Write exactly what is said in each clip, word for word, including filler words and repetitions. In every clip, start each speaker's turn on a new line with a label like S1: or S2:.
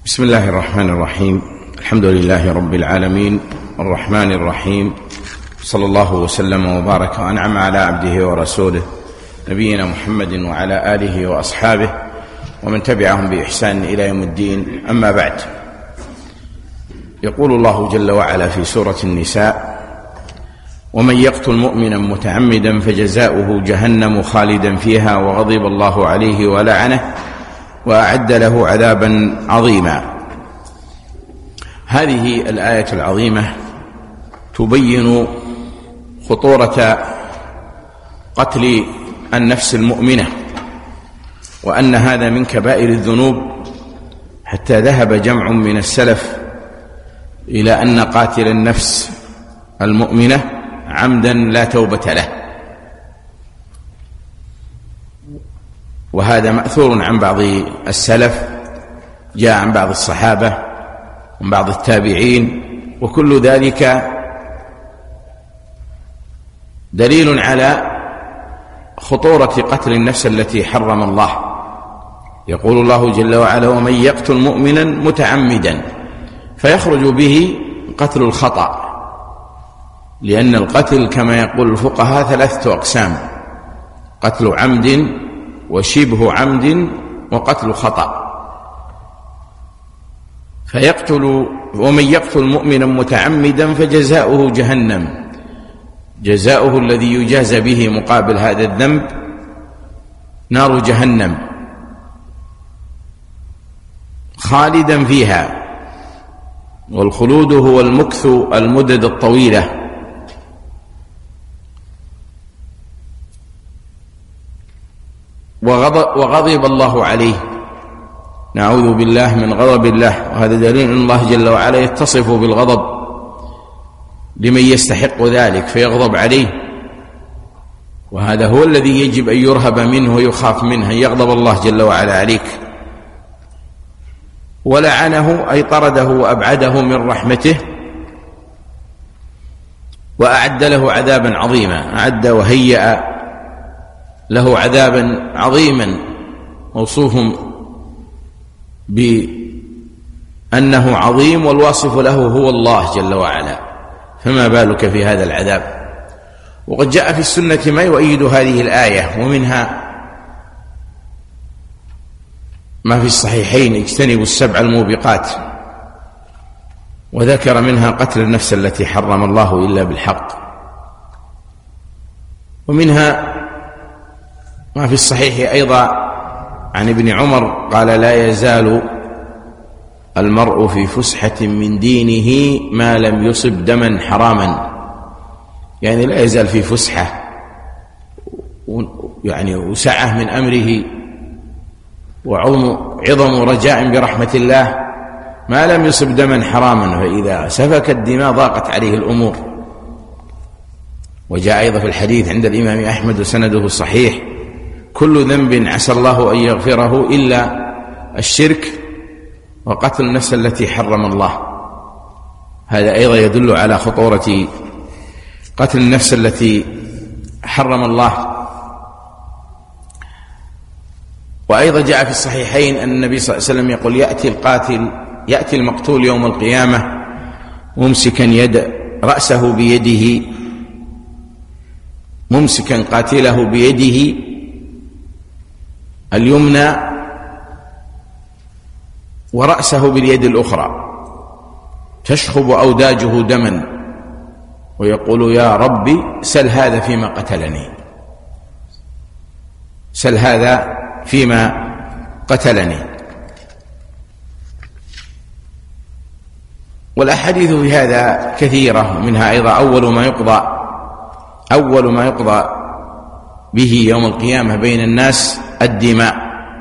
S1: بسم الله الرحمن الرحيم. الحمد لله رب العالمين الرحمن الرحيم، صلى الله وسلم وبارك وأنعم على عبده ورسوله نبينا محمد وعلى آله وأصحابه ومن تبعهم بإحسان إلى يوم الدين. أما بعد، يقول الله جل وعلا في سورة النساء: ومن يقتل مؤمنا متعمدا فجزاؤه جهنم خالدا فيها وغضب الله عليه ولعنه وأعد له عذابا عظيما. هذه الآية العظيمة تبين خطورة قتل النفس المؤمنة، وأن هذا من كبائر الذنوب، حتى ذهب جمع من السلف إلى أن قاتل النفس المؤمنة عمدا لا توبة له، وهذا مأثور عن بعض السلف، جاء عن بعض الصحابة وعن بعض التابعين، وكل ذلك دليل على خطورة قتل النفس التي حرم الله. يقول الله جل وعلا: ومن يقتل مؤمنا متعمدا، فيخرج به قتل الخطأ، لأن القتل كما يقول الفقهاء ثلاثة أقسام: قتل عمد وشبه عمد وقتل خطأ. فيقتل ومن يقتل مؤمنا متعمدا فجزاؤه جهنم، جزاؤه الذي يجازى به مقابل هذا الذنب نار جهنم خالدا فيها، والخلود هو المكث المدد الطويلة. وغضب الله عليه، نعوذ بالله من غضب الله، وهذا دليل أن الله جل وعلا يتصف بالغضب لمن يستحق ذلك فيغضب عليه، وهذا هو الذي يجب أن يرهب منه ويخاف منه، أن يغضب الله جل وعلا عليك. ولعنه أي طرده وأبعده من رحمته، وأعد له عذابا عظيما، أعد وهيأ له عذابا عظيما، موصوف بأنه عظيم، والواصف له هو الله جل وعلا، فما بالك في هذا العذاب. وقد جاء في السنة ما يؤيد هذه الآية، ومنها ما في الصحيحين: اجتنبوا السبع الموبقات، وذكر منها قتل النفس التي حرم الله إلا بالحق. ومنها ما في الصحيح أيضا عن ابن عمر قال: لا يزال المرء في فسحة من دينه ما لم يصب دما حراما، يعني لا يزال في فسحة يعني وسعة من أمره وعظم رجاء برحمة الله ما لم يصب دما حراما، فإذا سفك الدماء ضاقت عليه الأمور. وجاء أيضا في الحديث عند الإمام أحمد وسنده صحيح: كل ذنب عسى الله أن يغفره إلا الشرك وقتل النفس التي حرم الله. هذا أيضا يدل على خطورة قتل النفس التي حرم الله. وأيضا جاء في الصحيحين أن النبي صلى الله عليه وسلم يقول: يأتي القاتل يأتي المقتول يوم القيامة ممسكا يد رأسه بيده، ممسكا قاتله بيده اليمنى ورأسه باليد الأخرى، تشخب أوداجه دما، ويقول: يا ربي سل هذا فيما قتلني، سل هذا فيما قتلني. والأحاديث في هذا كثيرة، منها أيضا أول ما يقضى أول ما يقضى به يوم القيامة بين الناس الدماء.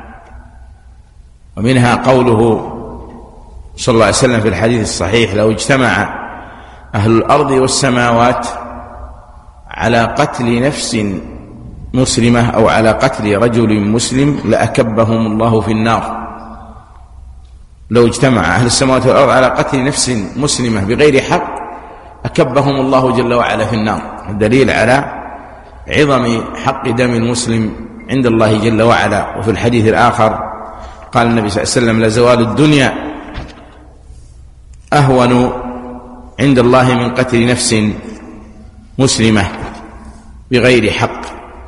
S1: ومنها قوله صلى الله عليه وسلم في الحديث الصحيح: لو اجتمع أهل الأرض والسماوات على قتل نفس مسلمة أو على قتل رجل مسلم لأكبهم الله في النار. لو اجتمع أهل السماوات والأرض على قتل نفس مسلمة بغير حق أكبهم الله جل وعلا في النار، الدليل على عظم حق دم المسلم عند الله جل وعلا. وفي الحديث الآخر قال النبي صلى الله عليه وسلم: لزوال الدنيا أهون عند الله من قتل نفس مسلمة بغير حق.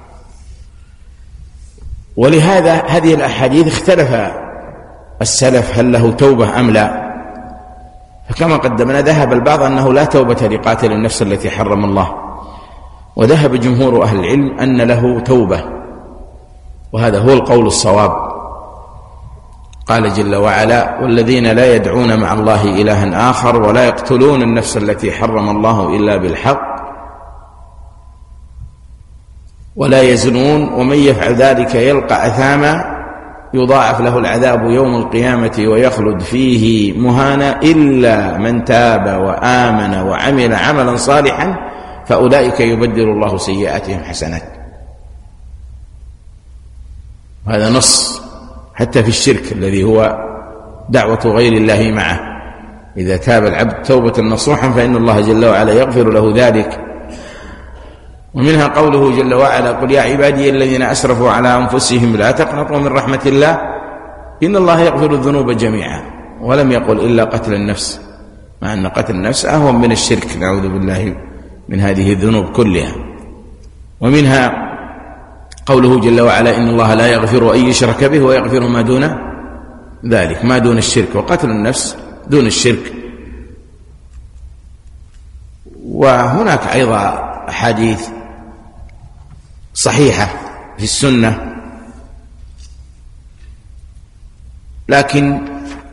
S1: ولهذا هذه الأحاديث اختلف السلف هل له توبة أم لا، فكما قدمنا ذهب البعض أنه لا توبة لقاتل النفس التي حرم الله، وذهب جمهور أهل العلم أن له توبة، وهذا هو القول الصواب. قال جل وعلا: والذين لا يدعون مع الله إلها آخر ولا يقتلون النفس التي حرم الله إلا بالحق ولا يزنون ومن يفعل ذلك يلقى أثاما يضاعف له العذاب يوم القيامة ويخلد فيه مهانا إلا من تاب وآمن وعمل عملا صالحا فأولئك يبدل الله سيئاتهم حسنات. هذا نص حتى في الشرك الذي هو دعوة غير الله معه، إذا تاب العبد توبة نصوحا فإن الله جل وعلا يغفر له ذلك. ومنها قوله جل وعلا: قل يا عبادي الذين أسرفوا على أنفسهم لا تقنطوا من رحمة الله إن الله يغفر الذنوب جميعا، ولم يقل إلا قتل النفس، مع أن قتل النفس أهون من الشرك، نعوذ بالله من هذه الذنوب كلها. ومنها قوله جل وعلا: إن الله لا يغفر أن يشرك به ويغفر ما دون ذلك، ما دون الشرك، وقتل النفس دون الشرك. وهناك أيضا أحاديث صحيحة في السنة، لكن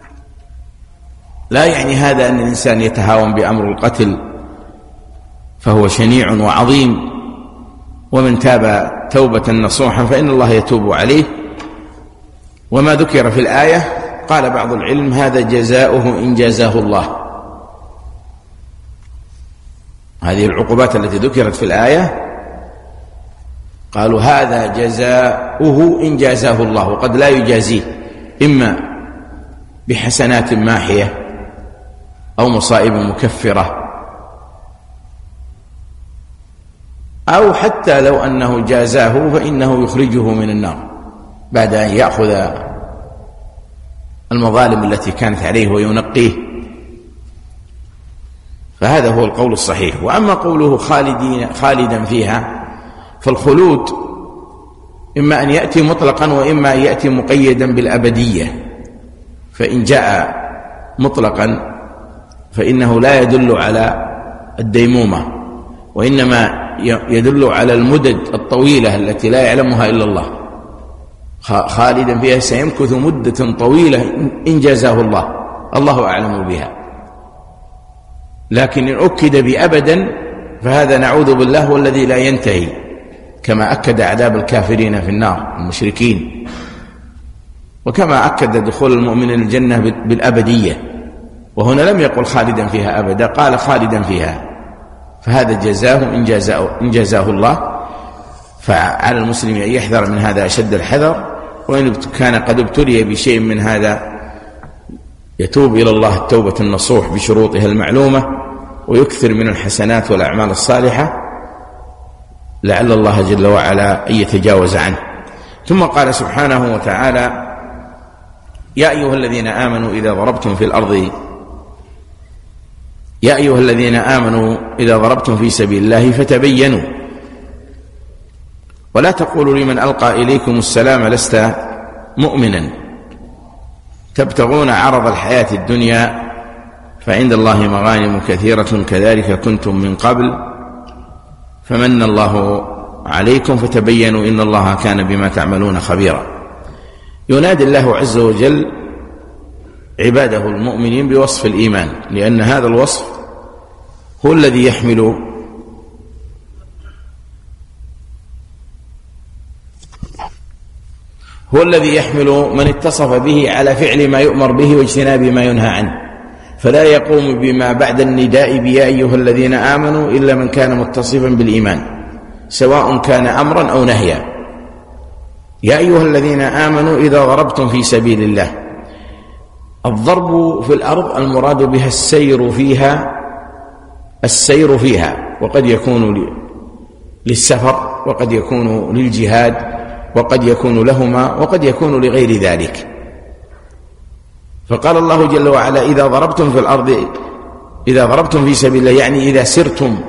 S1: لا يعني هذا أن الإنسان يتهاون بأمر القتل، فهو شنيع وعظيم، ومن تاب توبة نصوحا فإن الله يتوب عليه. وما ذكر في الآية قال بعض العلم: هذا جزاؤه إن جازاه الله. هذه العقوبات التي ذكرت في الآية قالوا هذا جزاؤه إن جازاه الله، وقد لا يجازيه، إما بحسنات ماحية أو مصائب مكفرة، أو حتى لو أنه جازاه فإنه يخرجه من النار بعد أن يأخذ المظالم التي كانت عليه وينقيه. فهذا هو القول الصحيح. وأما قوله خالدين خالدا فيها، فالخلود إما أن يأتي مطلقا وإما أن يأتي مقيدا بالأبدية. فإن جاء مطلقا فإنه لا يدل على الديمومة، وإنما يدل على المدد الطويلة التي لا يعلمها إلا الله. خالدا فيها سيمكث مدة طويلة إن جازاه الله، الله أعلم بها. لكن إن أكد بأبدا فهذا نعوذ بالله والذي لا ينتهي، كما أكد عذاب الكافرين في النار المشركين، وكما أكد دخول المؤمنين الجنة بالأبدية. وهنا لم يقل خالدا فيها أبدا، قال خالدا فيها، فهذا جزاه إن جازاه, إن جازاه الله. فعلى المسلم أن يحذر من هذا أشد الحذر، وإن كان قد ابتلي بشيء من هذا يتوب إلى الله التوبة النصوح بشروطها المعلومة، ويكثر من الحسنات والأعمال الصالحة لعل الله جل وعلا أن يتجاوز عنه. ثم قال سبحانه وتعالى: يا أيها الذين آمنوا إذا ضربتم في الأرض يا أيها الذين آمنوا إذا ضربتم في سبيل الله فتبينوا ولا تقولوا لمن ألقى إليكم السلام لست مؤمنا تبتغون عرض الحياة الدنيا فعند الله مغانم كثيرة كذلك كنتم من قبل فمن الله عليكم فتبينوا إن الله كان بما تعملون خبيرا. ينادي الله عز وجل عباده المؤمنين بوصف الإيمان، لأن هذا الوصف هو الذي يحمل هو الذي يحمل من اتصف به على فعل ما يؤمر به واجتناب ما ينهى عنه، فلا يقوم بما بعد النداء بيا أيها الذين آمنوا إلا من كان متصفا بالإيمان سواء كان أمرا أو نهيا. يا أيها الذين آمنوا إذا ضربتم في سبيل الله، الضرب في الأرض المراد بها السير فيها السير فيها وقد يكون للسفر وقد يكون للجهاد وقد يكون لهما وقد يكون لغير ذلك. فقال الله جل وعلا إذا ضربتم في الأرض إذا ضربتم في سبيل الله، يعني إذا سرتم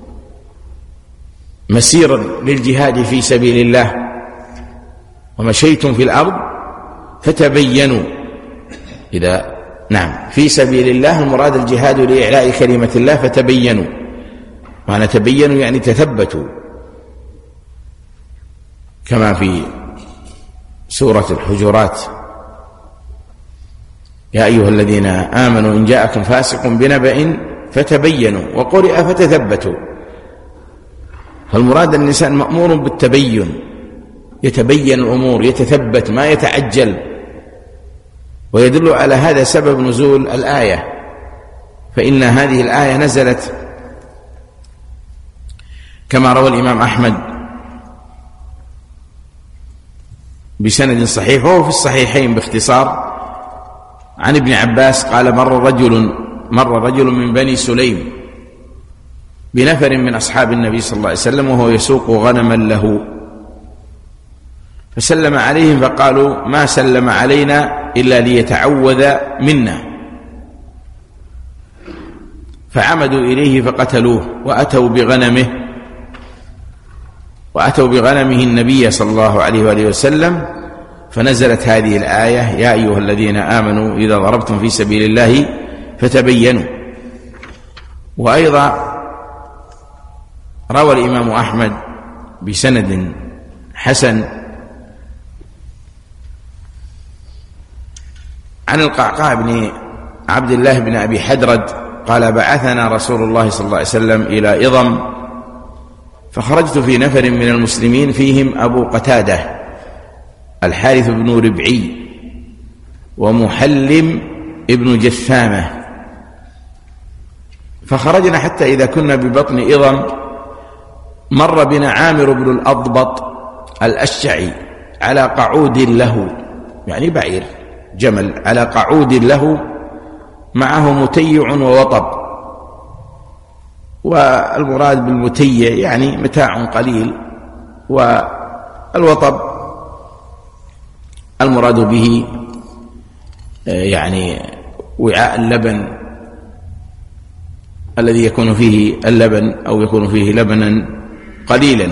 S1: مسيرا للجهاد في سبيل الله ومشيتم في الأرض فتبينوا. إذا نعم في سبيل الله المراد الجهاد لإعلاء كلمة الله، فتبينوا. معنى تبينوا يعني تثبتوا، كما في سورة الحجرات: يا أيها الذين آمنوا إن جاءكم فاسق بنبأ فتبينوا، وقرئ فتثبتوا. فالمراد أن الإنسان مأمور بالتبين، يتبين الأمور، يتثبت، ما يتعجل. ويدل على هذا سبب نزول الآية، فإن هذه الآية نزلت كما روى الإمام أحمد بسند صحيح وهو في الصحيحين باختصار عن ابن عباس قال: مر رجل مر رجل من بني سليم بنفر من أصحاب النبي صلى الله عليه وسلم وهو يسوق غنما له، فسلم عليهم فقالوا: ما سلم علينا إلا ليتعوذ منا. فعمدوا إليه فقتلوه وأتوا بغنمه وأتوا بغنمه النبي صلى الله عليه وآله وسلم، فنزلت هذه الآية: يا أيها الذين آمنوا إذا ضربتم في سبيل الله فتبينوا. وأيضا روى الإمام أحمد بسند حسن عن القعقاع بن عبد الله بن أبي حدرد قال: بعثنا رسول الله صلى الله عليه وسلم إلى إضم، فخرجت في نفر من المسلمين فيهم أبو قتادة الحارث بن ربعي ومحلم ابن جثامة، فخرجنا حتى إذا كنا ببطن إضم مر بنا عامر بن الأضبط الأشجعي على قعود له، يعني بعير جمل، على قعود له معه متيع ووطب. والمراد بالمتيع يعني متاع قليل، والوطب المراد به يعني وعاء اللبن الذي يكون فيه اللبن أو يكون فيه لبنا قليلا،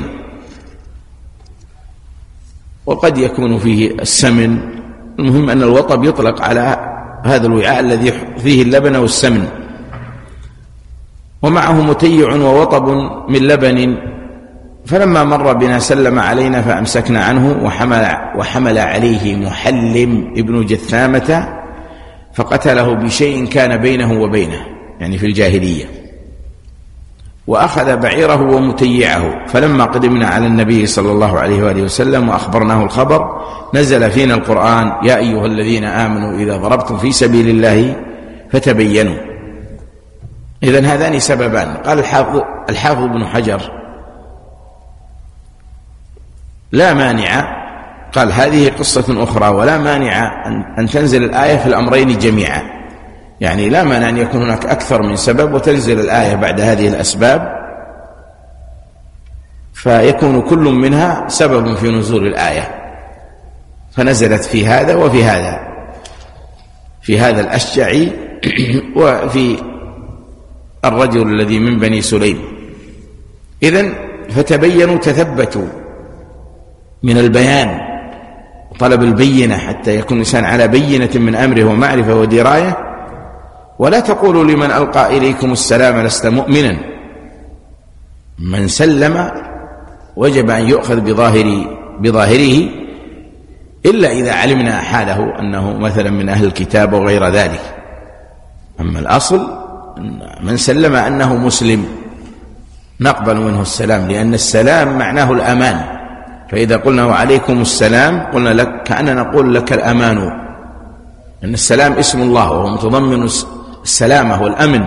S1: وقد يكون فيه السمن. المهم أن الوطب يطلق على هذا الوعاء الذي فيه اللبن والسمن. ومعه متيع ووطب من لبن، فلما مر بنا سلم علينا فأمسكنا عنه، وحمل, وحمل عليه محلم ابن جثامة فقتله بشيء كان بينه وبينه، يعني في الجاهلية، وأخذ بعيره ومتيعه. فلما قدمنا على النبي صلى الله عليه وآله وسلم وأخبرناه الخبر نزل فينا القرآن: يا أيها الذين آمنوا إذا ضربتم في سبيل الله فتبينوا. إذن هذان سببان. قال الحافظ, الحافظ ابن حجر: لا مانع، قال هذه قصة أخرى، ولا مانع أن تنزل الآية في الأمرين جميعا، يعني لا مانع أن يكون هناك أكثر من سبب وتنزل الآية بعد هذه الأسباب، فيكون كل منها سبب في نزول الآية، فنزلت في هذا وفي هذا، في هذا الأشجعي وفي الرجل الذي من بني سليم. إذن فتبينوا، تثبتوا من البيان طلب البينة حتى يكون الإنسان على بينة من أمره ومعرفة ودراية. ولا تقولوا لمن ألقى إليكم السلام لست مؤمنا. من سلم وجب أن يؤخذ بظاهر بظاهره، إلا إذا علمنا حاله أنه مثلا من أهل الكتاب وغير ذلك. أما الأصل من سلم أنه مسلم نقبل منه السلام، لأن السلام معناه الأمان. فإذا قلنا وعليكم السلام قلنا لك كأننا نقول لك الأمان، أن السلام اسم الله وهو متضمن السلامة والأمن،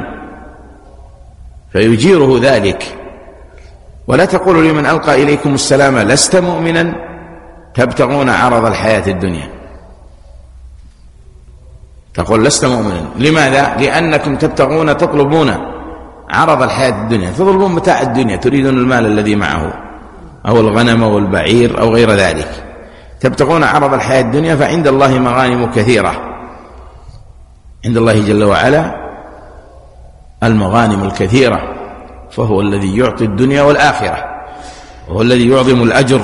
S1: فيجيره ذلك. ولا تقولوا لمن ألقى إليكم السلام لست مؤمنا تبتغون عرض الحياة الدنيا، تقول لست مؤمنا. لماذا؟ لأنكم تبتغون تطلبون عرض الحياة الدنيا، تطلبون متاع الدنيا، تريدون المال الذي معه أو الغنم والبعير أو غير ذلك، تبتغون عرض الحياة الدنيا، فعند الله مغانم كثيرة. عند الله جل وعلا المغانم الكثيرة، فهو الذي يعطي الدنيا والآخرة، وهو الذي يعظم الأجر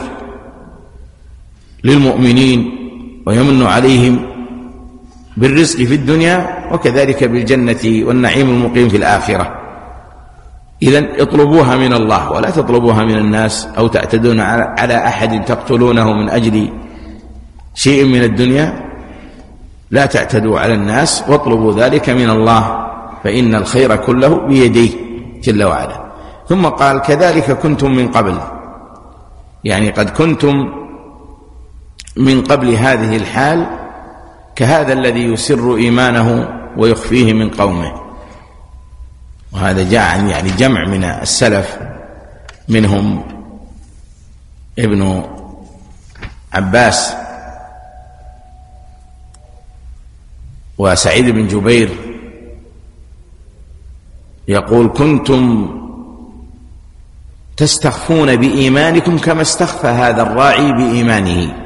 S1: للمؤمنين ويمن عليهم بالرزق في الدنيا وكذلك بالجنة والنعيم المقيم في الآخرة. إذن اطلبوها من الله ولا تطلبوها من الناس، أو تعتدون على أحد تقتلونه من أجل شيء من الدنيا. لا تعتدوا على الناس واطلبوا ذلك من الله، فإن الخير كله بيديه جل وعلا. ثم قال كذلك كنتم من قبل، يعني قد كنتم من قبل هذه الحال كهذا الذي يسر إيمانه ويخفيه من قومه. وهذا جاء عن يعني جمع من السلف، منهم ابن عباس وسعيد بن جبير، يقول كنتم تستخفون بإيمانكم كما استخفى هذا الراعي بإيمانه.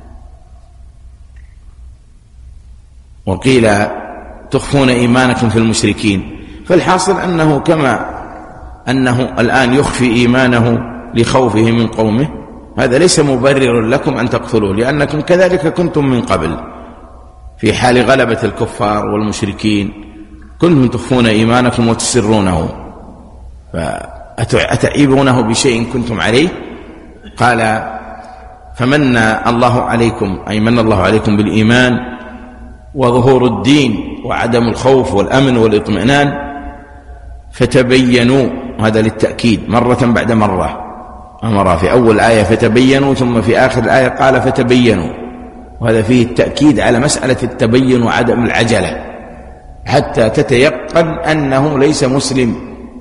S1: وقيل تخفون إيمانكم في المشركين. فالحاصل أنه كما أنه الآن يخفي إيمانه لخوفه من قومه، هذا ليس مبرر لكم أن تقتلوه، لأنكم كذلك كنتم من قبل في حال غلبة الكفار والمشركين، كنتم تخفون إيمانكم وتسرونه، فأتعيبونه بشيء كنتم عليه. قال فمن الله عليكم، أي من الله عليكم بالإيمان وظهور الدين وعدم الخوف والأمن والاطمئنان، فتبينوا، هذا للتأكيد مرة بعد مرة، أمر في أول آية فتبينوا، ثم في آخر الآية قال فتبينوا، وهذا فيه التأكيد على مسألة التبين وعدم العجلة حتى تتيقن أنه ليس مسلم،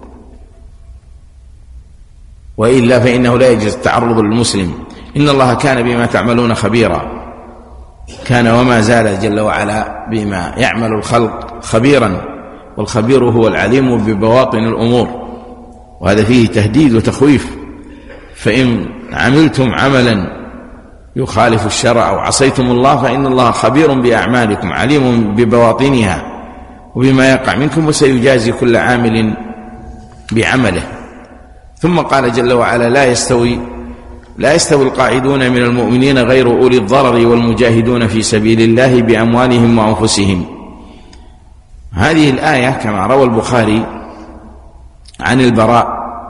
S1: وإلا فإنه لا يجوز التعرض للمسلم. إن الله كان بما تعملون خبيرا، كان وما زال جل وعلا بما يعمل الخلق خبيرا، والخبير هو العليم ببواطن الأمور. وهذا فيه تهديد وتخويف، فإن عملتم عملا يخالف الشرع أو عصيتم الله فإن الله خبير بأعمالكم عليم ببواطنها وبما يقع منكم، وسيجازي كل عامل بعمله. ثم قال جل وعلا لا يستوي لا يستوي القاعدون من المؤمنين غير أولي الضرر والمجاهدون في سبيل الله بأموالهم وأنفسهم. هذه الآية كما روى البخاري عن البراء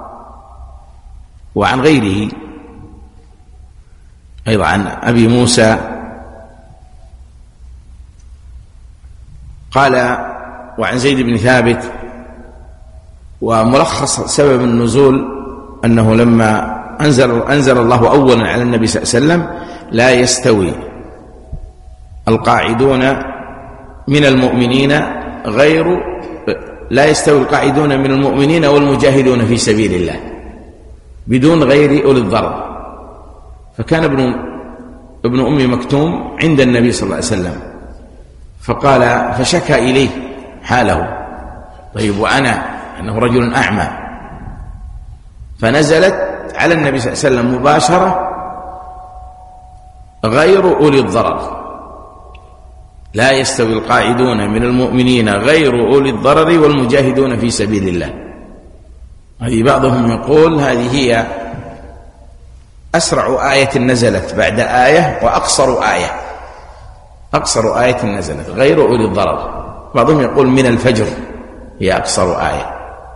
S1: وعن غيره أيضا عن أبي موسى قال وعن زيد بن ثابت. وملخص سبب النزول أنه لما أنزل, أنزل الله أولا على النبي صلى الله عليه وسلم لا يستوي القاعدون من المؤمنين غير لا يستوي القاعدون من المؤمنين والمجاهدون في سبيل الله بدون غير أولي الضرر. فكان ابن ابن أم مكتوم عند النبي صلى الله عليه وسلم فقال فشكى إليه حاله، طيب وأنا أنه رجل أعمى، فنزلت على النبي صلى الله عليه وسلم مباشرة غير أولي الضرر، لا يستوي القاعدون من المؤمنين غير أولي الضرر والمجاهدون في سبيل الله. هذه بعضهم يقول هذه هي أسرع آية نزلت بعد آية وأقصر آية أقصر آية نزلت غير أولي الضرر. بعضهم يقول من الفجر هي أقصر آية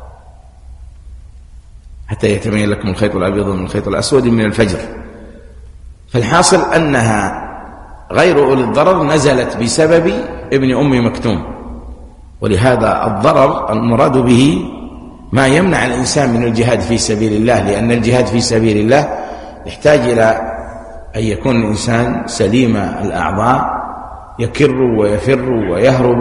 S1: حتى يتبين لكم الخيط الأبيض من الخيط الأسود من الفجر. فالحاصل أنها غير أولي الضرر نزلت بسبب ابن أم مكتوم، ولهذا الضرر المراد به ما يمنع الإنسان من الجهاد في سبيل الله، لأن الجهاد في سبيل الله يحتاج إلى أن يكون الإنسان سليم الأعضاء يكر ويفر ويهرب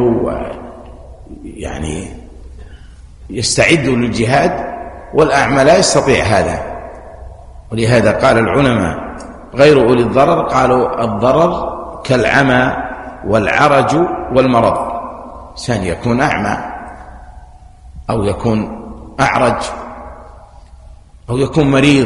S1: ويعني يستعد للجهاد، والأعمى لا يستطيع هذا. ولهذا قال العلماء غير أولي الضرر قالوا الضرر كالعمى والعرج والمرض، إنسان يكون أعمى أو يكون أعرج أو يكون مريض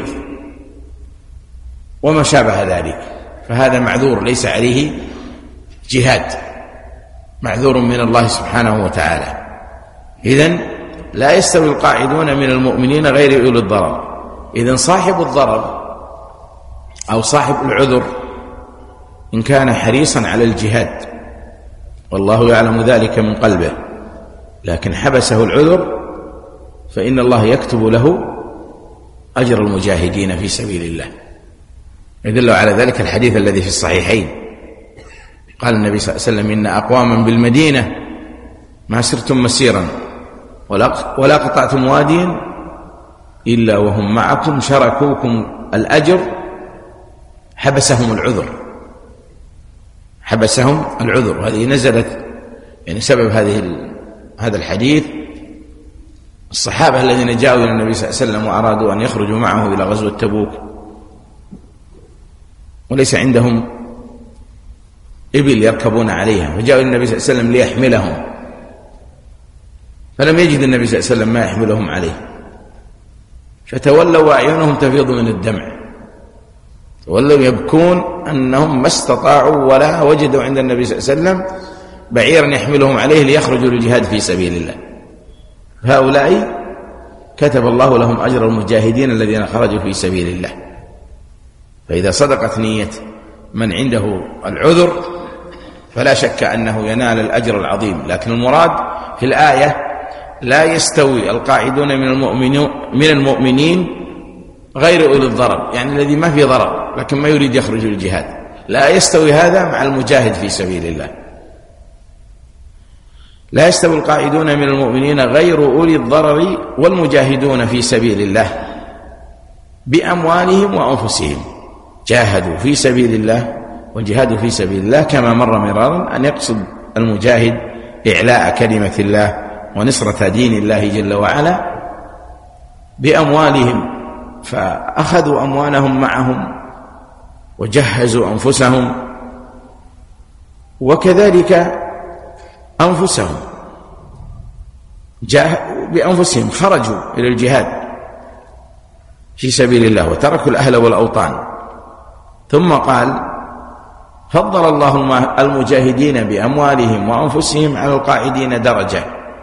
S1: وما شابه ذلك، فهذا معذور ليس عليه جهاد معذور من الله سبحانه وتعالى. إذن لا يستوي القاعدون من المؤمنين غير أولي الضرر. إذن صاحب الضرر أو صاحب العذر إن كان حريصا على الجهاد والله يعلم ذلك من قلبه لكن حبسه العذر فإن الله يكتب له أجر المجاهدين في سبيل الله. يدل على ذلك الحديث الذي في الصحيحين قال النبي صلى الله عليه وسلم إن أقواما بالمدينة ما سرتم مسيرا ولا قطعتم واديا إلا وهم معكم شركوكم الأجر حبسهم العذر حبسهم العذر. هذه نزلت يعني سبب هذه هذا الحديث الصحابة الذين جاءوا إلى النبي صلى الله عليه وسلم وأرادوا أن يخرجوا معه إلى غزوة تبوك وليس عندهم إبل يركبون عليها فجاءوا إلى النبي صلى الله عليه وسلم ليحملهم فلم يجد النبي صلى الله عليه وسلم ما يحملهم عليه فتولوا وأعينهم تفيض من الدمع تولوا يبكون أنهم ما استطاعوا ولا وجدوا عند النبي صلى الله عليه وسلم بعيرا يحملهم عليه ليخرجوا للجهاد في سبيل الله. هؤلاء كتب الله لهم أجر المجاهدين الذين خرجوا في سبيل الله. فإذا صدقت نية من عنده العذر فلا شك أنه ينال الأجر العظيم. لكن المراد في الآية لا يستوي القاعدون من المؤمنين من المؤمنين غير أولي الضرر يعني الذي ما في ضرر لكن ما يريد يخرج للجهاد لا يستوي هذا مع المجاهد في سبيل الله. لا يستوي القاعدون من المؤمنين غير أولي الضرر والمجاهدون في سبيل الله بأموالهم وأنفسهم. جاهدوا في سبيل الله والجهاد في سبيل الله كما مر مرارا أن يقصد المجاهد إعلاء كلمة الله ونصرة دين الله جل وعلا بأموالهم فأخذوا أموالهم معهم وجهزوا أنفسهم وكذلك أنفسهم جاهدوا بأنفسهم خرجوا إلى الجهاد في سبيل الله وتركوا الأهل والأوطان. ثم قال فضل الله المجاهدين بأموالهم وأنفسهم على القاعدين درجة.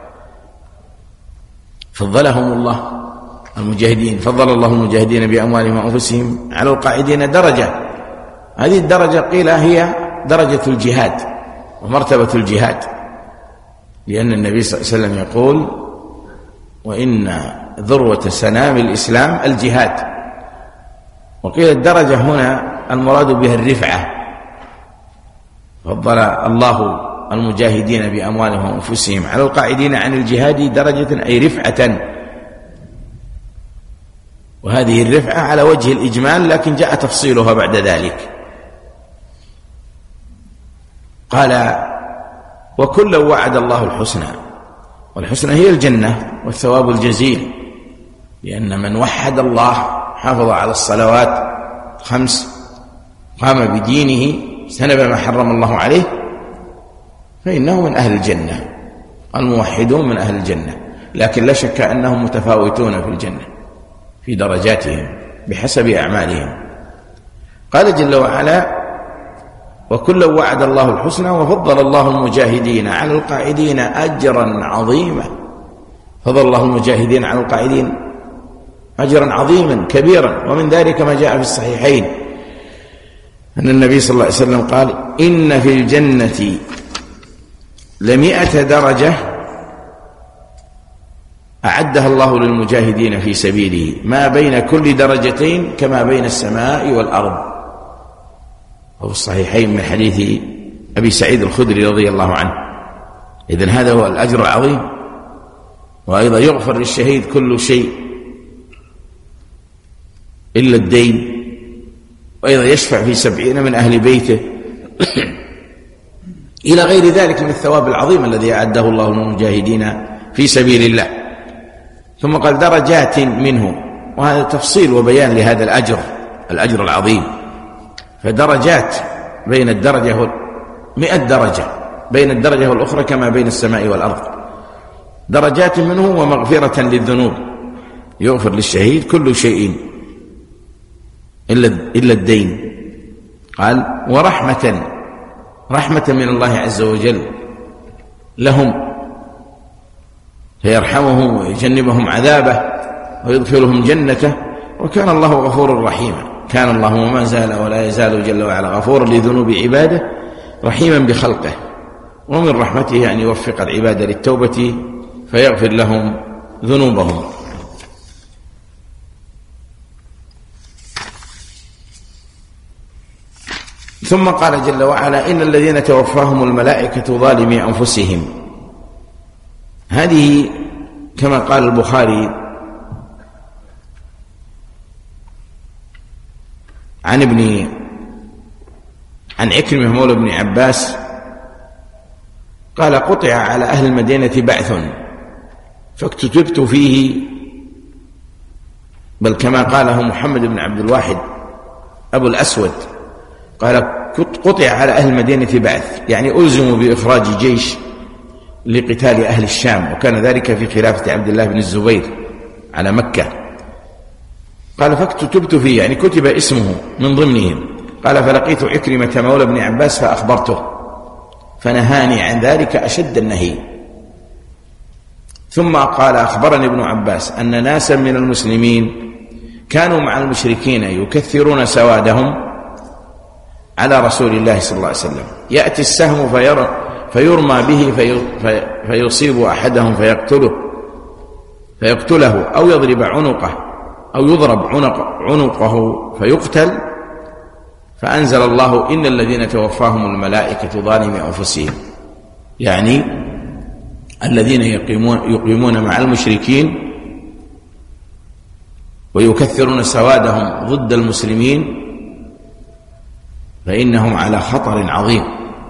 S1: فضلهم الله المجاهدين فضل الله المجاهدين بأموالهم وأنفسهم على القاعدين درجة. هذه الدرجة قيل هي درجة الجهاد ومرتبة الجهاد لأن النبي صلى الله عليه وسلم يقول وإن ذروة سنام الإسلام الجهاد. وقيل الدرجة هنا المراد بها الرفعة. فضل الله المجاهدين بأموالهم وأنفسهم على القاعدين عن الجهاد درجة أي رفعة. وهذه الرفعة على وجه الإجمال لكن جاء تفصيلها بعد ذلك. قال وكلا وعد الله الحسنى والحسنى هي الجنة والثواب الجزيل لأن من وحد الله حافظ على الصلوات خمس قام بدينه اجتنب ما حرم الله عليه فإنه من أهل الجنة. الموحدون من أهل الجنة لكن لا شك أنهم متفاوتون في الجنة في درجاتهم بحسب أعمالهم. قال جل وعلا وكلا وعد الله الحسنى وفضل الله المجاهدين على القاعدين أجرا عظيما. فضل الله المجاهدين على القاعدين أجرا عظيما كبيرا. ومن ذلك ما جاء في الصحيحين أن النبي صلى الله عليه وسلم قال إن في الجنة لمئة درجة أعدها الله للمجاهدين في سبيله ما بين كل درجتين كما بين السماء والأرض. وفي الصحيحين من حديث أبي سعيد الخدري رضي الله عنه. إذن هذا هو الأجر العظيم. وأيضا يغفر للشهيد كل شيء إلا الدين. وأيضا يشفع في سبعين من أهل بيته إلى غير ذلك من الثواب العظيم الذي أعده الله للمجاهدين في سبيل الله. ثم قال درجات منه وهذا تفصيل وبيان لهذا الأجر الأجر العظيم. فدرجات بين الدرجة مئة درجة بين الدرجة والأخرى كما بين السماء والأرض. درجات منه ومغفرة للذنوب يغفر للشهيد كل شيء إلا إلا الدين. قال ورحمة رحمة من الله عز وجل لهم فيرحمهم ويجنبهم عذابه ويدخلهم جنته، وكان الله غفورا رحيما. كان الله وما زال ولا يزال جل وعلا غفورا لذنوب عباده رحيما بخلقه، ومن رحمته أن يوفق العباد للتوبة فيغفر لهم ذنوبهم. ثم قال جل وعلا: إن الذين توفاهم الملائكة ظالمي أنفسهم. هذه كما قال البخاري عن ابن عن عكرمة مولى ابن عباس قال: قطع على أهل المدينة بعث فاكتتبت فيه، بل كما قاله محمد بن عبد الواحد أبو الأسود قال: قطع على أهل المدينة بعث، يعني ألزموا بإخراج جيش لقتال أهل الشام، وكان ذلك في خلافة عبد الله بن الزبير على مكة. قال: فاكتتبت فيه، يعني كتب اسمه من ضمنهم. قال: فلقيت عكرمة مولى ابن عباس فأخبرته فنهاني عن ذلك أشد النهي. ثم قال: أخبرني ابن عباس أن ناسا من المسلمين كانوا مع المشركين يكثرون سوادهم على رسول الله صلى الله عليه وسلم، يأتي السهم فير فيرمى به في فيصيب أحدهم فيقتله فيقتله أو يضرب عنقه أو يضرب عنق عنقه فيقتل. فأنزل الله: إن الذين توفاهم الملائكة ظالمي أنفسهم، يعني الذين يقيمون, يقيمون مع المشركين ويكثرون سوادهم ضد المسلمين فإنهم على خطر عظيم.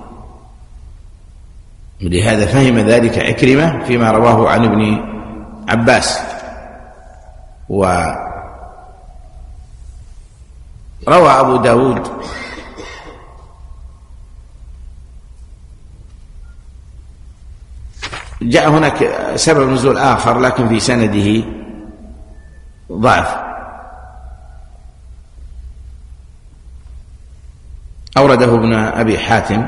S1: ولهذا فهم ذلك عكرمة فيما رواه عن ابن عباس. وروى أبو داود جاء هناك سبب نزول آخر لكن في سنده ضعف، أورده ابن أبي حاتم.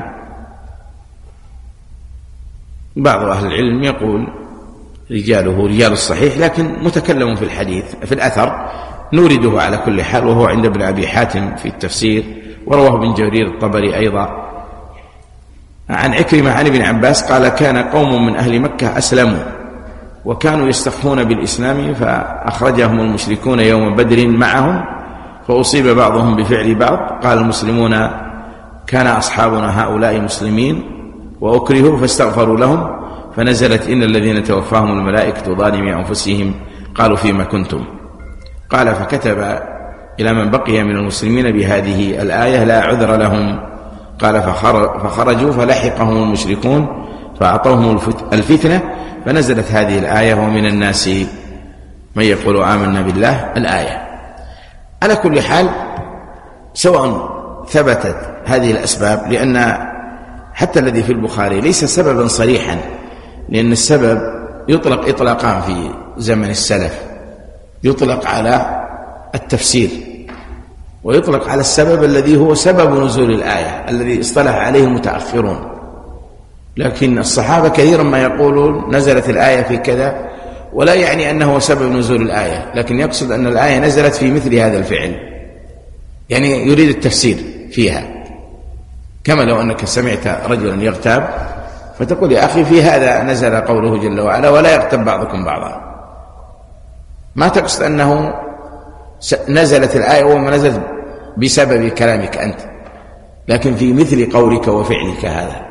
S1: بعض أهل العلم يقول رجاله رجال الصحيح، لكن متكلم في الحديث في الأثر نورده على كل حال، وهو عند ابن أبي حاتم في التفسير، ورواه ابن جرير الطبري أيضا عن عكرمة عن ابن عباس قال: كان قوم من أهل مكة أسلموا وكانوا يستخفون بالإسلام فأخرجهم المشركون يوم بدر معهم فأصيب بعضهم بفعل بعض. قال المسلمون: كان أصحابنا هؤلاء مسلمين وأكرهوا فاستغفروا لهم فنزلت: إن الذين توفاهم الملائكة ظالمي أنفسهم قالوا فيما كنتم. قال: فكتب إلى من بقي من المسلمين بهذه الآية: لا عذر لهم. قال: فخرجوا فلحقهم المشركون فأعطوهم الفتنة فنزلت هذه الآية: ومن الناس من يقول آمنا بالله. الآية. على كل حال سواء ثبتت هذه الأسباب، لأن حتى الذي في البخاري ليس سببا صريحا، لأن السبب يطلق إطلاقان في زمن السلف، يطلق على التفسير ويطلق على السبب الذي هو سبب نزول الآية الذي اصطلح عليه المتأخرون. لكن الصحابة كثيرا ما يقولون نزلت الآية في كذا، ولا يعني أنه سبب نزول الآية، لكن يقصد أن الآية نزلت في مثل هذا الفعل، يعني يريد التفسير فيها. كما لو أنك سمعت رجلا يغتاب فتقول: يا أخي في هذا نزل قوله جل وعلا: ولا يغتب بعضكم بعضا. ما تقصد أنه نزلت الآية وما نزلت بسبب كلامك أنت، لكن في مثل قولك وفعلك هذا.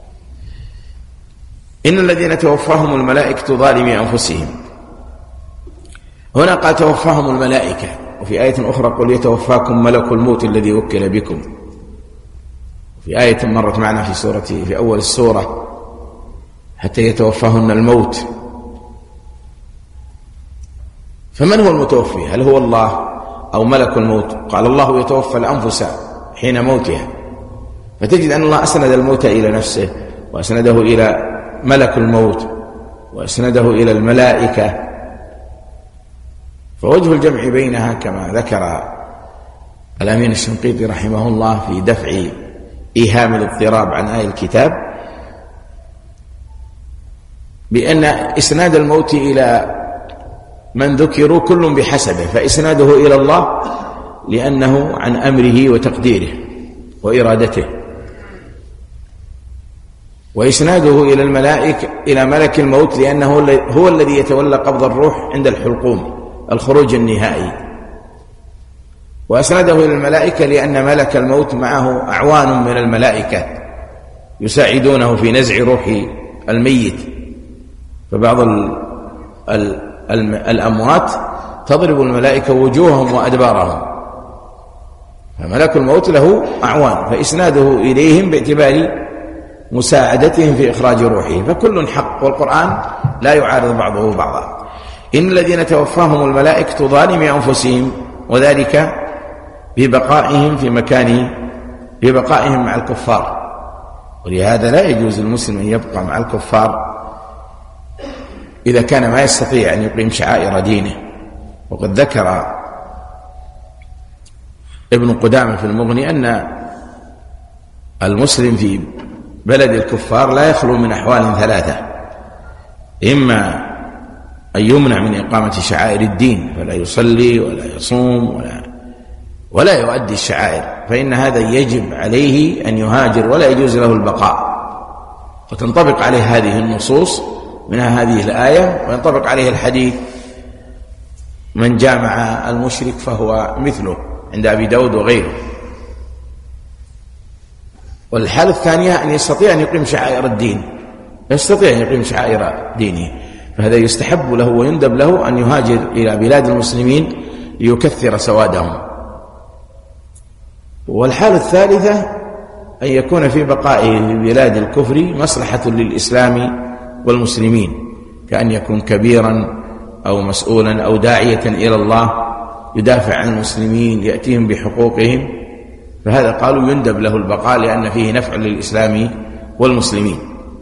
S1: إن الذين توفاهم الملائكة ظالمي أنفسهم، هنا قال توفاهم الملائكة، وفي آية أخرى قل يتوفاكم ملك الموت الذي وكل بكم. في آية مرت معنا في سورة في أول السورة: حتى يتوفاهن الموت. فمن هو المتوفي؟ هل هو الله أو ملك الموت؟ قال: الله يتوفى الأنفس حين موتها. فتجد أن الله أسند الموت إلى نفسه، وأسنده إلى ملك الموت، وأسنده إلى الملائكة. فوجه الجمع بينها كما ذكر الأمين الشنقيطي رحمه الله في دفع إيهام الاضطراب عن آية الكتاب، بأن إسناد الموت إلى من ذكروا كل بحسبه، فإسناده إلى الله لأنه عن أمره وتقديره وإرادته، وإسناده إلى الملائكة إلى ملك الموت لأنه هو الذي يتولى قبض الروح عند الحلقوم الخروج النهائي، وأسناده إلى الملائكة لأن ملك الموت معه أعوان من الملائكة يساعدونه في نزع روح الميت، فبعض ال ال الأموات تضرب الملائكة وجوههم وأدبارهم، فملك الموت له أعوان، فإسناده إليهم باعتبار مساعدتهم في إخراج روحه، فكل حق، والقرآن لا يعارض بعضه بعضا. إن الذين توفاهم الملائكة ظالمي أنفسهم، وذلك ببقائهم في مكان ببقائهم مع الكفار، ولهذا لا يجوز للمسلم أن يبقى مع الكفار إذا كان ما يستطيع أن يقيم شعائر دينه. وقد ذكر ابن قدامة في المغني أن المسلم في بلد الكفار لا يخلو من أحوال ثلاثة: إما أن يمنع من إقامة شعائر الدين فلا يصلي ولا يصوم ولا ولا يؤدي الشعائر، فإن هذا يجب عليه أن يهاجر ولا يجوز له البقاء، وتنطبق عليه هذه النصوص منها هذه الآية، وينطبق عليه الحديث: من جامع المشرك فهو مثله، عند أبي داود وغيره. والحالة الثانية أن يستطيع أن يقيم شعائر الدين، يستطيع أن يقيم شعائر دينه، فهذا يستحب له ويندب له أن يهاجر إلى بلاد المسلمين ليكثر سوادهم. والحالة الثالثة أن يكون في بقائه في بلاد الكفر مصلحة للإسلام والمسلمين، كأن يكون كبيرا أو مسؤولا أو داعية إلى الله يدافع عن المسلمين يأتيهم بحقوقهم، فهذا قالوا يندب له البقاء لأن فيه نفع للإسلام والمسلمين.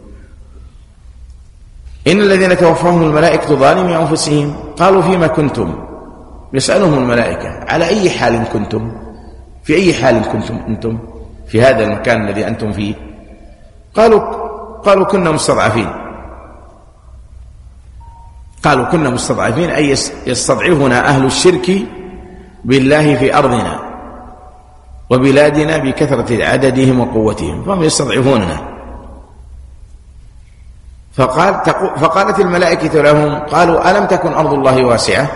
S1: إن الذين توفاهم الملائكة ظالمي أنفسهم قالوا فيما كنتم، يسألهم الملائكة على أي حال كنتم، في أي حال كنتم أنتم في هذا المكان الذي أنتم فيه؟ قالوا قالوا كنا مستضعفين. قالوا كنا مستضعفين أي يستضعفنا أهل الشرك بالله في أرضنا وبلادنا بكثرة عددهم وقوتهم، فهم يستضعفوننا. فقال فقالت الملائكة لهم قالوا ألم تكن أرض الله واسعة؟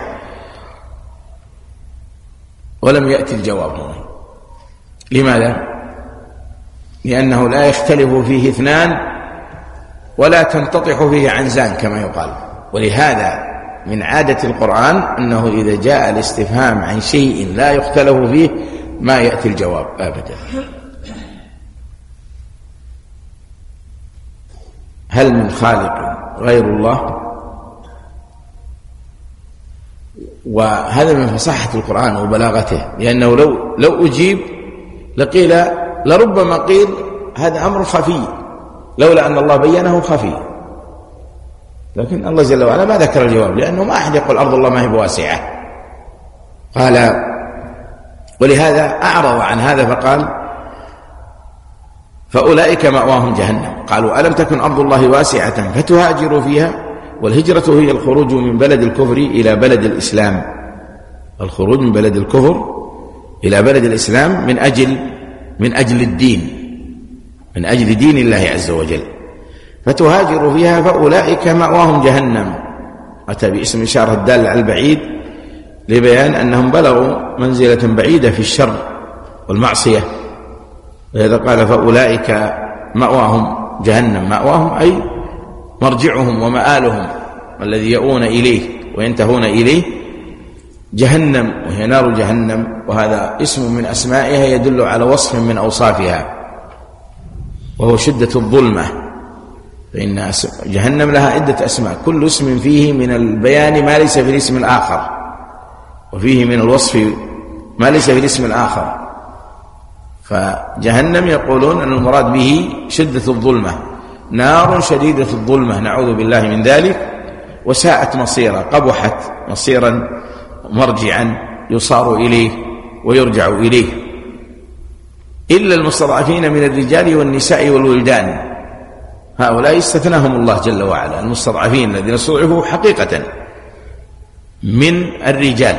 S1: ولم يأتي الجواب هنا. لماذا؟ لأنه لا يختلف فيه اثنان ولا تنتطح فيه عنزان كما يقال. ولهذا من عادة القرآن أنه إذا جاء الاستفهام عن شيء لا يختلف فيه ما يأتي الجواب أبدا. هل من خالق غير الله؟ وهذا من فصاحة القرآن وبلاغته، لأنه لو لو أجيب لقيل لربما قيل هذا أمر خفي لولا أن الله بينه خفي، لكن الله جل وعلا ما ذكر الجواب، لأنه ما أحد يقول أرض الله ما هي بواسعة. قال ولهذا أعرض عن هذا فقال فأولئك مأواهم جهنم. قالوا ألم تكن أرض الله واسعة فتهاجروا فيها؟ والهجرة هي الخروج من بلد الكفر إلى بلد الإسلام، الخروج من بلد الكفر إلى بلد الإسلام من أجل من أجل الدين، من أجل دين الله عز وجل. فتهاجروا فيها فأولئك مأواهم جهنم، أتى باسم إشارة الدالة على البعيد لبيان أنهم بلغوا منزلة بعيدة في الشر والمعصية. ولهذا قال فأولئك مأواهم جهنم، مأواهم أي مرجعهم ومآلهم الذي يؤون إليه وينتهون إليه جهنم، وهي نار جهنم، وهذا اسم من أسمائها يدل على وصف من أوصافها وهو شدة الظلمة، فإن جهنم لها عدة أسماء، كل اسم فيه من البيان ما ليس في الاسم الآخر، وفيه من الوصف ما ليس في الاسم الآخر. فجهنم يقولون أن المراد به شدة الظلمة، نار شديدة الظلمة، نعوذ بالله من ذلك، وساءت مصيرا، قبحت مصيرا مرجعا يصار إليه ويرجع إليه. إلا المستضعفين من الرجال والنساء والولدان، هؤلاء استثناهم الله جل وعلا، المستضعفين الذين استضعفوا حقيقة من الرجال.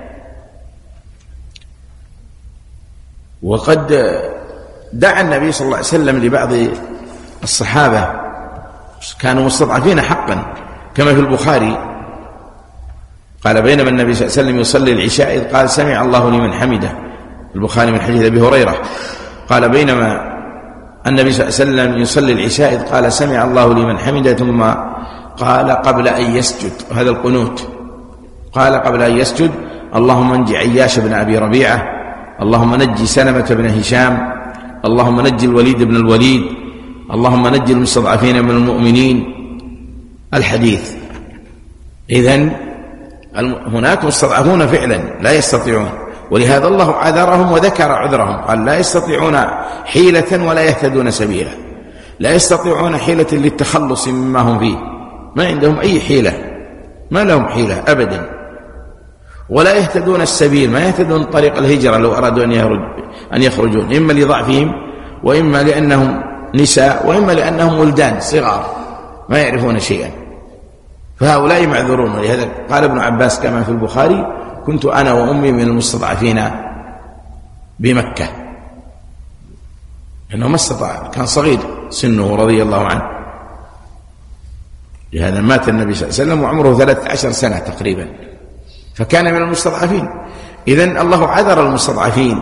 S1: وقد دعا النبي صلى الله عليه وسلم لبعض الصحابة كانوا مستضعفين حقا كما في البخاري، قال بينما النبي صلى الله عليه وسلم يصلي العشاء إذ قال سمع الله لمن حمده، البخاري من حديث أبي هريرة، قال بينما النبي صلى الله عليه وسلم يصلي العشاء إذ قال سمع الله لمن حمده، ثم قال قبل أن يسجد، هذا القنوت، قال قبل أن يسجد اللهم انجي عياش بن أبي ربيعة، اللهم نجي سلمة بن هشام، اللهم نجي الوليد بن الوليد، اللهم نجي المستضعفين من المؤمنين، الحديث. إذن هناك مستضعفون فعلا لا يستطيعون، ولهذا الله عذرهم وذكر عذرهم، قال لا يستطيعون حيلة ولا يهتدون سبيلا، لا يستطيعون حيلة للتخلص مما هم فيه، ما عندهم أي حيلة، ما لهم حيلة أبدا، ولا يهتدون السبيل، ما يهتدون طريق الهجرة لو أرادوا أن يخرجون، إما لضعفهم وإما لأنهم نساء وإما لأنهم ولدان صغار ما يعرفون شيئا، فهؤلاء معذورون. ولهذا قال ابن عباس كما في البخاري كنت أنا وأمي من المستضعفين بمكة، لأنه ما استطاع، كان صغير سنه رضي الله عنه، لهذا مات النبي صلى الله عليه وسلم وعمره ثلاث عشر سنة تقريبا، فكان من المستضعفين. إذن الله عذر المستضعفين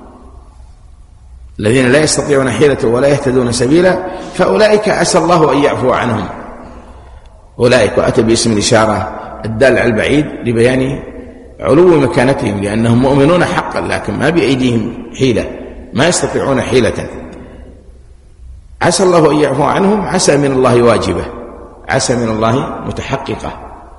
S1: الذين لا يستطيعون حيلة ولا يهتدون سبيلا، فأولئك عسى الله أن يعفو عنهم، أولئك وأتى باسم الإشارة الدال على البعيد لبيان علو مكانتهم، لأنهم مؤمنون حقا لكن ما بأيديهم حيلة، ما يستطيعون حيلة. عسى الله أن يعفو عنهم، عسى من الله واجبة، عسى من الله متحققة،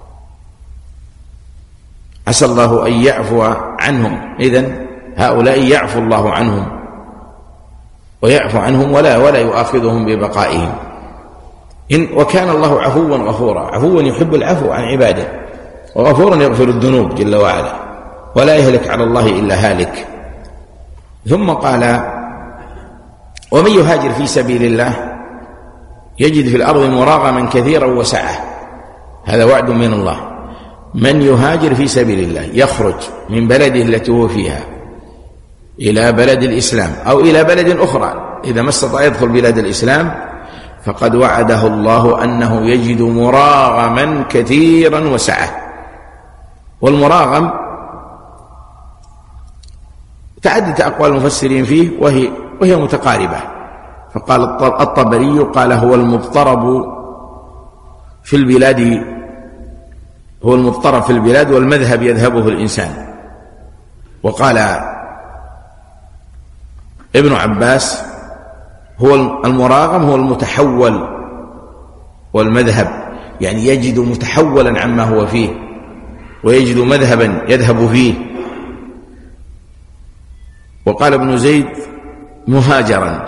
S1: عسى الله أن يعفو عنهم. إذن هؤلاء يعفو الله عنهم ويعفو عنهم ولا ولا يؤاخذهم ببقائهم. إن وكان الله عفوا غفورا، عفوا يحب العفو عن عباده، وغفورا يغفر الذنوب جل وعلا، ولا يهلك على الله إلا هالك. ثم قال ومن يهاجر في سبيل الله يجد في الأرض مراغما كثيرا وسعة، هذا وعد من الله. من يهاجر في سبيل الله يخرج من بلده التي هو فيها إلى بلد الإسلام أو إلى بلد أخرى، إذا ما استطاع يدخل بلاد الإسلام فقد وعده الله أنه يجد مراغما كثيرا وسعة. والمراغم تعدد أقوال المفسرين فيه وهي, وهي متقاربة، فقال الطبري قال هو المضطرب في البلاد، هو المضطرب في البلاد والمذهب يذهبه الإنسان. وقال ابن عباس هو المراغم هو المتحول والمذهب، يعني يجد متحولا عما هو فيه ويجد مذهبا يذهب فيه. وقال ابن زيد مهاجرا،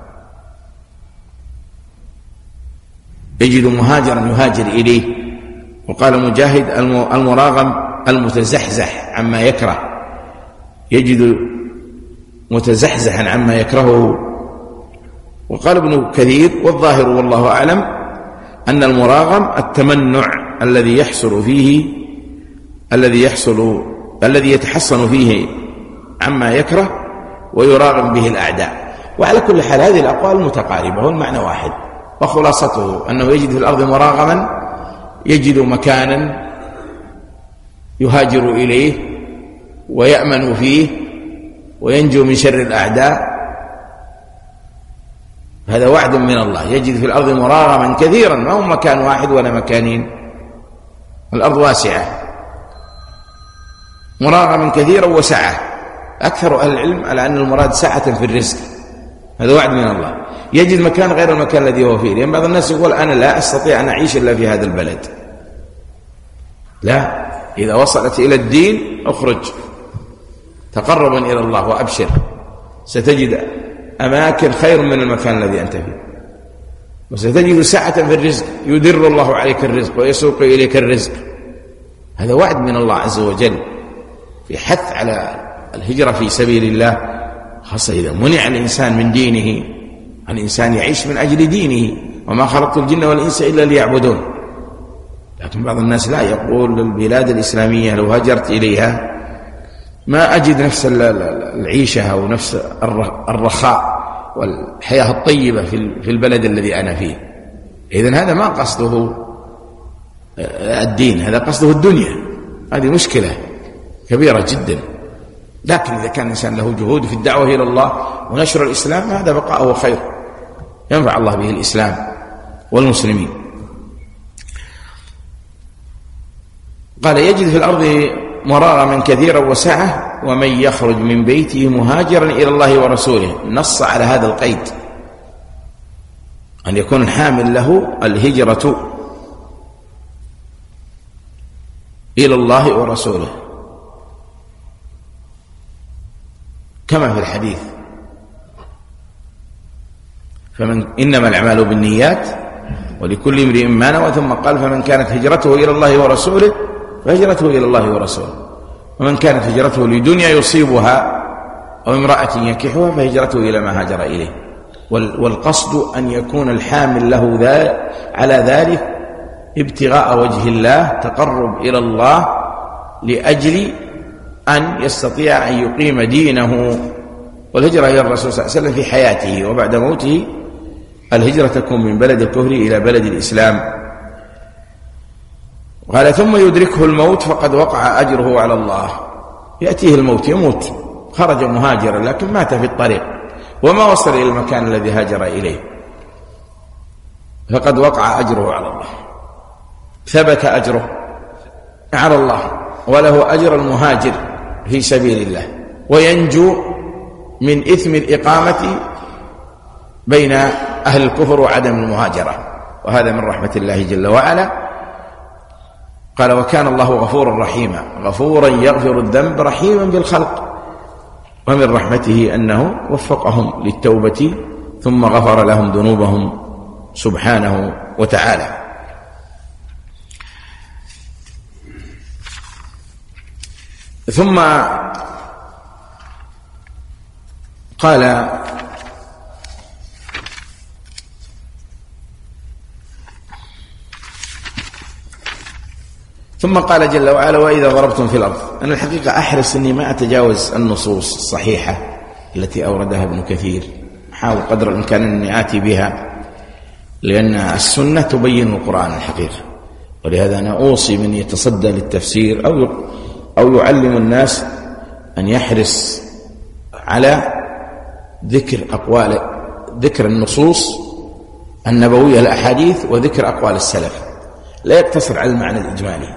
S1: يجد مهاجرا يهاجر إليه. وقال مجاهد المراغم المتزحزح عما يكره، يجد متزحزحا عما يكرهه. وقال ابن كثير والظاهر والله أعلم أن المراغم التمنع الذي يحصل فيه الذي يحصل الذي يتحصن فيه عما يكره ويراغم به الأعداء. وعلى كل حال هذه الأقوال متقاربة والمعنى واحد، وخلاصته أنه يجد في الأرض مراغما، يجد مكانا يهاجر إليه ويأمن فيه وينجو من شر الأعداء، هذا وعد من الله. يجد في الأرض مراغما كثيرا، ما هو مكان واحد ولا مكانين، الأرض واسعة، مراغما كثيرا وسعة. أكثر أهل العلم على أن المراد سعة في الرزق، هذا وعد من الله. يجد مكان غير المكان الذي هو فيه، لأن بعض الناس يقول أنا لا أستطيع أن أعيش إلا في هذا البلد. لا، إذا وصلت إلى الدين أخرج تقربا إلى الله وأبشر، ستجد أماكن خير من المكان الذي أنت فيه، وستجد سعة في الرزق، يدر الله عليك الرزق ويسوق إليك الرزق. هذا وعد من الله عز وجل في حث على الهجرة في سبيل الله، خاصة إذا منع الإنسان من دينه، الإنسان يعيش من أجل دينه وما خلقت الجن والإنس إلا ليعبدون. لكن بعض الناس لا، يقول البلاد الإسلامية لو هاجرت إليها ما أجد نفس العيشة أو نفس الرخاء والحياة الطيبة في البلد الذي أنا فيه. إذن هذا ما قصده الدين، هذا قصده الدنيا. هذه مشكلة كبيرة جدا. لكن إذا كان الإنسان له جهود في الدعوة إلى الله ونشر الإسلام هذا بقاءه خير، ينفع الله به الإسلام والمسلمين. قال يجد في الأرض مراغما كثيرا وسعة ومن يخرج من بيته مهاجرا إلى الله ورسوله. نص على هذا القيد أن يكون الحامل له الهجرة إلى الله ورسوله كما في الحديث فمن إنما الأعمال بالنيات ولكل امرئ ما نوى. ثم قال فمن كانت هجرته إلى الله ورسوله فهجرته إلى الله ورسوله، ومن كانت هجرته لدنيا يصيبها أو امرأة ينكحها فهجرته إلى ما هاجر إليه. والقصد أن يكون الحامل له على ذلك ابتغاء وجه الله، تقرب إلى الله لأجل أن يستطيع أن يقيم دينه. والهجرة إلى الرسول صلى الله عليه وسلم في حياته، وبعد موته الهجرة تكون من بلد الكفر إلى بلد الإسلام. قال ثم يدركه الموت فقد وقع أجره على الله. يأتيه الموت، يموت، خرج مهاجرا لكن مات في الطريق وما وصل إلى المكان الذي هاجر إليه، فقد وقع أجره على الله، ثبت أجره على الله، وله أجر المهاجر في سبيل الله، وينجو من إثم الإقامة بين أهل الكفر وعدم المهاجرة، وهذا من رحمة الله جل وعلا. قال وكان الله غفورا رحيما، غفورا يغفر الذنب رحيما بالخلق. ومن رحمته أنه وفقهم للتوبة ثم غفر لهم ذنوبهم سبحانه وتعالى. ثم قال ثم قال جل وعلا وإذا ضربتم في الأرض. أنا الحقيقة أحرص أني ما أتجاوز النصوص الصحيحة التي أوردها ابن كثير، أحاول قدر الإمكان أني آتي بها، لأن السنة تبين القرآن الحقيقة. ولهذا أنا أوصي من يتصدى للتفسير أو أو يعلم الناس أن يحرص على ذكر أقوال ذكر النصوص النبوية الأحاديث وذكر أقوال السلف، لا يقتصر على المعنى الإجمالي.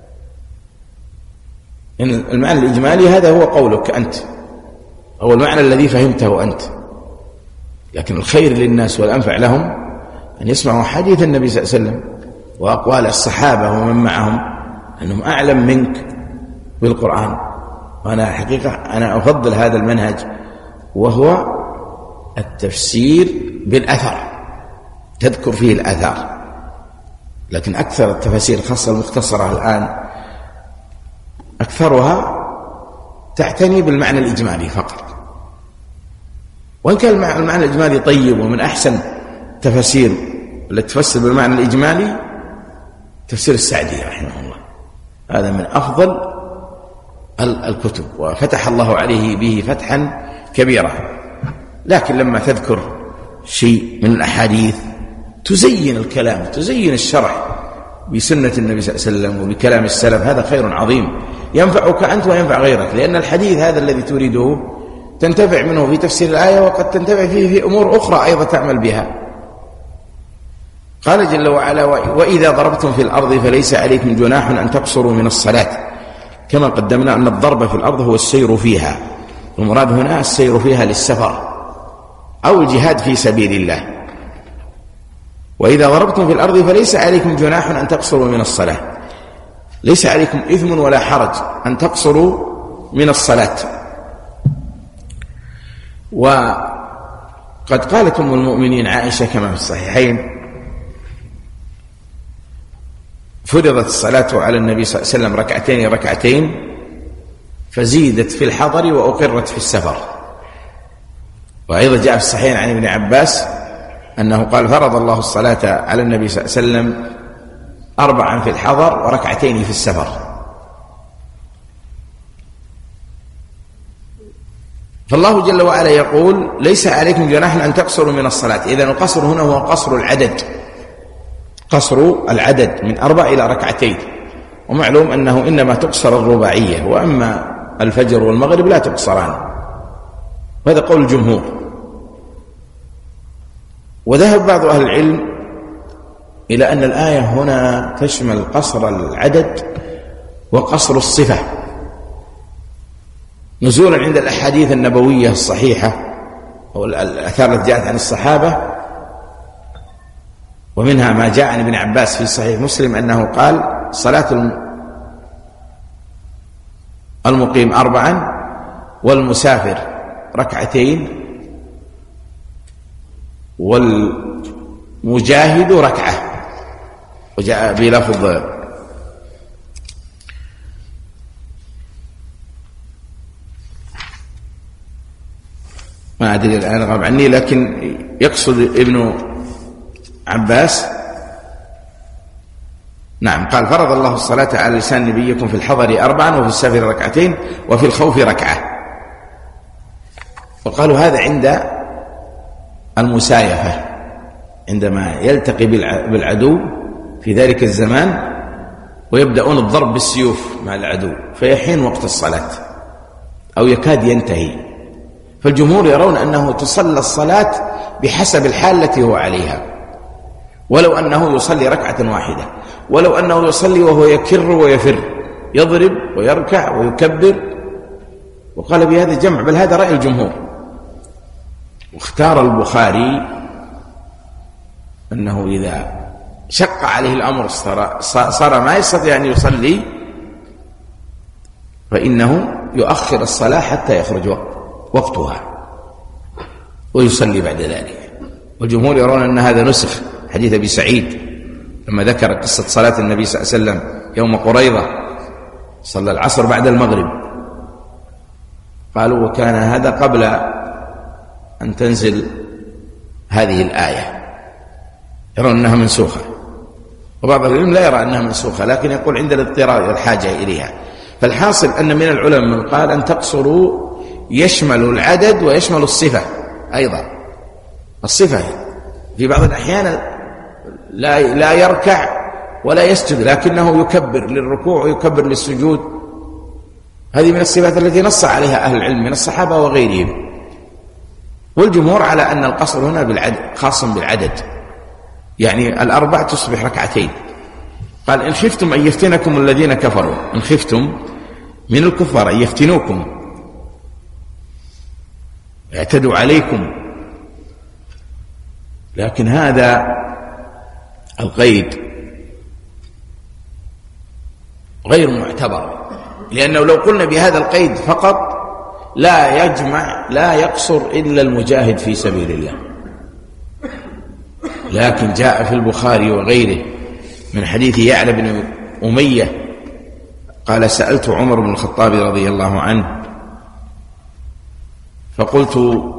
S1: إن المعنى الإجمالي هذا هو قولك أنت أو المعنى الذي فهمته أنت، لكن الخير للناس والأنفع لهم أن يسمعوا حديث النبي صلى الله عليه وسلم وأقوال الصحابة ومن معهم، أنهم أعلم منك بالقرآن. وأنا حقيقة أنا أفضل هذا المنهج، وهو التفسير بالأثر، تذكر فيه الأثر. لكن أكثر التفاسير خاصة المختصرة الآن أكثرها تعتني بالمعنى الإجمالي فقط، وإن كان المعنى الإجمالي طيب، ومن أحسن تفاسير التي تفسر بالمعنى الإجمالي تفسير السعدي رحمه الله، هذا من أفضل الكتب، وفتح الله عليه به فتحا كبيرا. لكن لما تذكر شيء من الأحاديث تزين الكلام، تزين الشرع بسنة النبي صلى الله عليه وسلم وبكلام السلف، هذا خير عظيم ينفعك أنت وينفع غيرك، لأن الحديث هذا الذي تريده تنتفع منه في تفسير الآية، وقد تنتفع فيه في أمور أخرى أيضا تعمل بها. قال جل وعلا وإذا ضربتم في الأرض فليس عليكم جناح أن تقصروا من الصلاة، كما قدمنا أن الضرب في الأرض هو السير فيها، المراد هنا السير فيها للسفر أو الجهاد في سبيل الله. وإذا ضربتم في الأرض فليس عليكم جناح أن تقصروا من الصلاة، ليس عليكم إثم ولا حرج أن تقصروا من الصلاة. وقد قالت أم المؤمنين عائشة كما في الصحيحين فرضت الصلاة على النبي صلى الله عليه وسلم ركعتين ركعتين فزيدت في الحضر وأقرت في السفر. وأيضا جاء في الصحيحين عن ابن عباس أنه قال فرض الله الصلاة على النبي صلى الله عليه وسلم أربعا في الحضر وركعتين في السفر. فالله جل وعلا يقول ليس عليكم جناح أن تقصروا من الصلاة. إذن القصر هنا هو قصر العدد، قصر العدد من أربع إلى ركعتين، ومعلوم أنه إنما تقصر الرباعية، وأما الفجر والمغرب لا تقصران، وهذا قول الجمهور. وذهب بعض أهل العلم إلى أن الآية هنا تشمل قصر العدد وقصر الصفة، نزولا عند الأحاديث النبوية الصحيحة أو الآثار التي جاءت عن الصحابة، ومنها ما جاء عن ابن عباس في صحيح مسلم أنه قال صلاة المقيم أربعا والمسافر ركعتين والمجاهد ركعة. وجاء بلفظ ما أدري الآن غاب عني، لكن يقصد ابن عباس نعم قال فرض الله الصلاة على لسان نبيكم في الحضر أربعا وفي السفر ركعتين وفي الخوف ركعة. وقالوا هذا عند المسايفة، عندما يلتقي بالعدو في ذلك الزمان ويبدأون الضرب بالسيوف مع العدو فيحين وقت الصلاة أو يكاد ينتهي. فالجمهور يرون أنه تصلى الصلاة بحسب الحال التي هو عليها، ولو أنه يصلي ركعة واحدة، ولو أنه يصلي وهو يكر ويفر، يضرب ويركع ويكبر. وقال بهذا الجمع، بل هذا رأي الجمهور. واختار البخاري أنه إذا شق عليه الأمر صار, صار ما يستطيع أن يصلي فإنه يؤخر الصلاة حتى يخرج وقتها ويصلي بعد ذلك. والجمهور يرون أن هذا نسخ حديث أبي سعيد لما ذكر قصة صلاة النبي صلى الله عليه وسلم يوم قريظة، صلى العصر بعد المغرب، قالوا وكان هذا قبل أن تنزل هذه الآية، يرون أنها منسوخة. وبعض العلم لا يرى أنها منسوخة، لكن يقول عند الاضطرار والحاجة إليها. فالحاصل أن من العلماء من قال أن تقصروا يشمل العدد ويشمل الصفة أيضا. الصفة في بعض الأحيان لا لا يركع ولا يسجد، لكنه يكبر للركوع ويكبر للسجود. هذه من الصفات التي نص عليها أهل العلم من الصحابة وغيرهم. والجمهور على أن القصر هنا بالعدد، خاص بالعدد، يعني الأربع تصبح ركعتين. قال إن خفتم أن يفتنكم الذين كفروا، إن خفتم من الكفار أن يفتنوكم يعتدوا عليكم. لكن هذا القيد غير معتبر، لأنه لو قلنا بهذا القيد فقط لا يجمع لا يقصر إلا المجاهد في سبيل الله. لكن جاء في البخاري وغيره من حديث يعلى بن أمية قال سألت عمر بن الخطاب رضي الله عنه فقلت،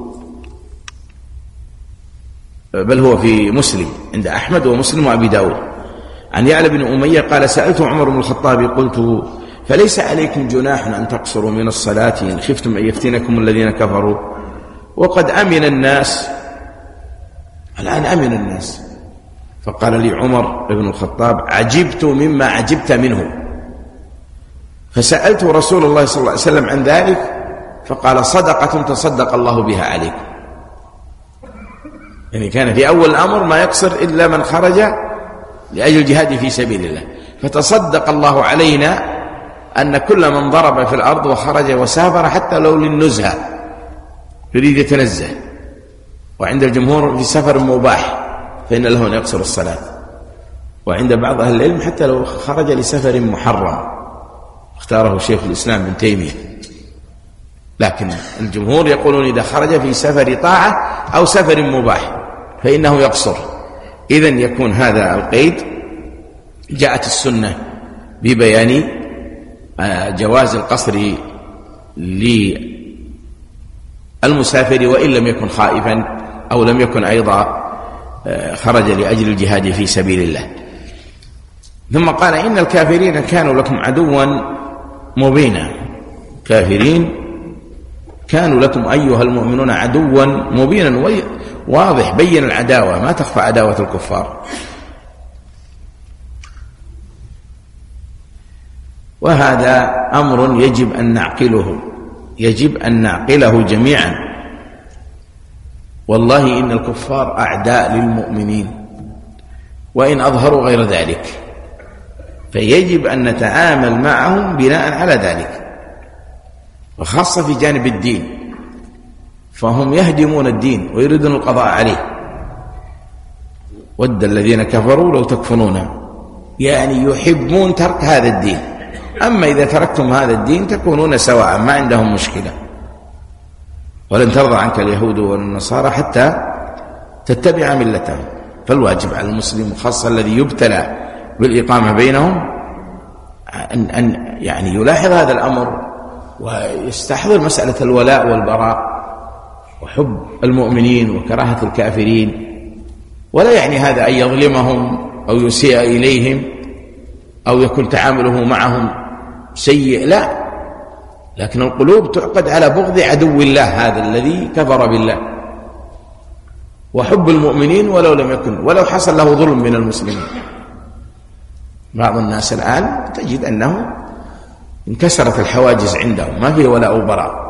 S1: بل هو في مسلم عند أحمد ومسلم وأبي داود، عن يعلى بن أمية قال سألت عمر بن الخطاب قلت فليس عليكم جناح أن تقصروا من الصلاة إن خفتم أن يفتنكم الذين كفروا وقد أمن الناس، الآن أمن الناس. فقال لي عمر بن الخطاب عجبت مما عجبت منه، فسألت رسول الله صلى الله عليه وسلم عن ذلك فقال صدقة تصدق الله بها عليكم. يعني كان في أول الأمر ما يقصر إلا من خرج لأجل الجهاد في سبيل الله، فتصدق الله علينا أن كل من ضرب في الأرض وخرج وسافر حتى لو للنزهة يريد يتنزه، وعند الجمهور في سفر مباح فإن له أن يقصر الصلاة، وعند بعض أهل العلم حتى لو خرج لسفر محرم اختاره شيخ الإسلام ابن تيمية. لكن الجمهور يقولون إذا خرج في سفر طاعة أو سفر مباح فإنه يقصر. إذن يكون هذا القيد جاءت السنة ببيان جواز القصر للمسافر وإن لم يكن خائفا أو لم يكن أيضا خرج لأجل الجهاد في سبيل الله. ثم قال إن الكافرين كانوا لكم عدوا مبينا، كافرين كانوا لكم أيها المؤمنون عدوا مبينا، واضح بين العداوة، ما تخفى عداوة الكفار. وهذا أمر يجب أن نعقله، يجب أن نعقله جميعا. والله إن الكفار أعداء للمؤمنين وإن أظهروا غير ذلك، فيجب أن نتعامل معهم بناء على ذلك، وخاصة في جانب الدين، فهم يهدمون الدين ويريدون القضاء عليه. ود الذين كفروا لو تكفرون، يعني يحبون ترك هذا الدين. أما إذا تركتم هذا الدين تكونون سواء، ما عندهم مشكلة. ولن ترضى عنك اليهود والنصارى حتى تتبع ملتهم. فالواجب على المسلم خاصة الذي يبتلى بالإقامة بينهم أن, أن يعني يلاحظ هذا الأمر ويستحضر مسألة الولاء والبراء وحب المؤمنين وكراهة الكافرين. ولا يعني هذا أن يظلمهم أو يسيء إليهم أو يكون تعامله معهم سيء، لا، لكن القلوب تعقد على بغض عدو الله هذا الذي كفر بالله، وحب المؤمنين ولو لم يكن ولو حصل له ظلم من المسلمين. بعض الناس الآن تجد أنه انكسرت الحواجز عندهم، ما فيه ولاء وبراء،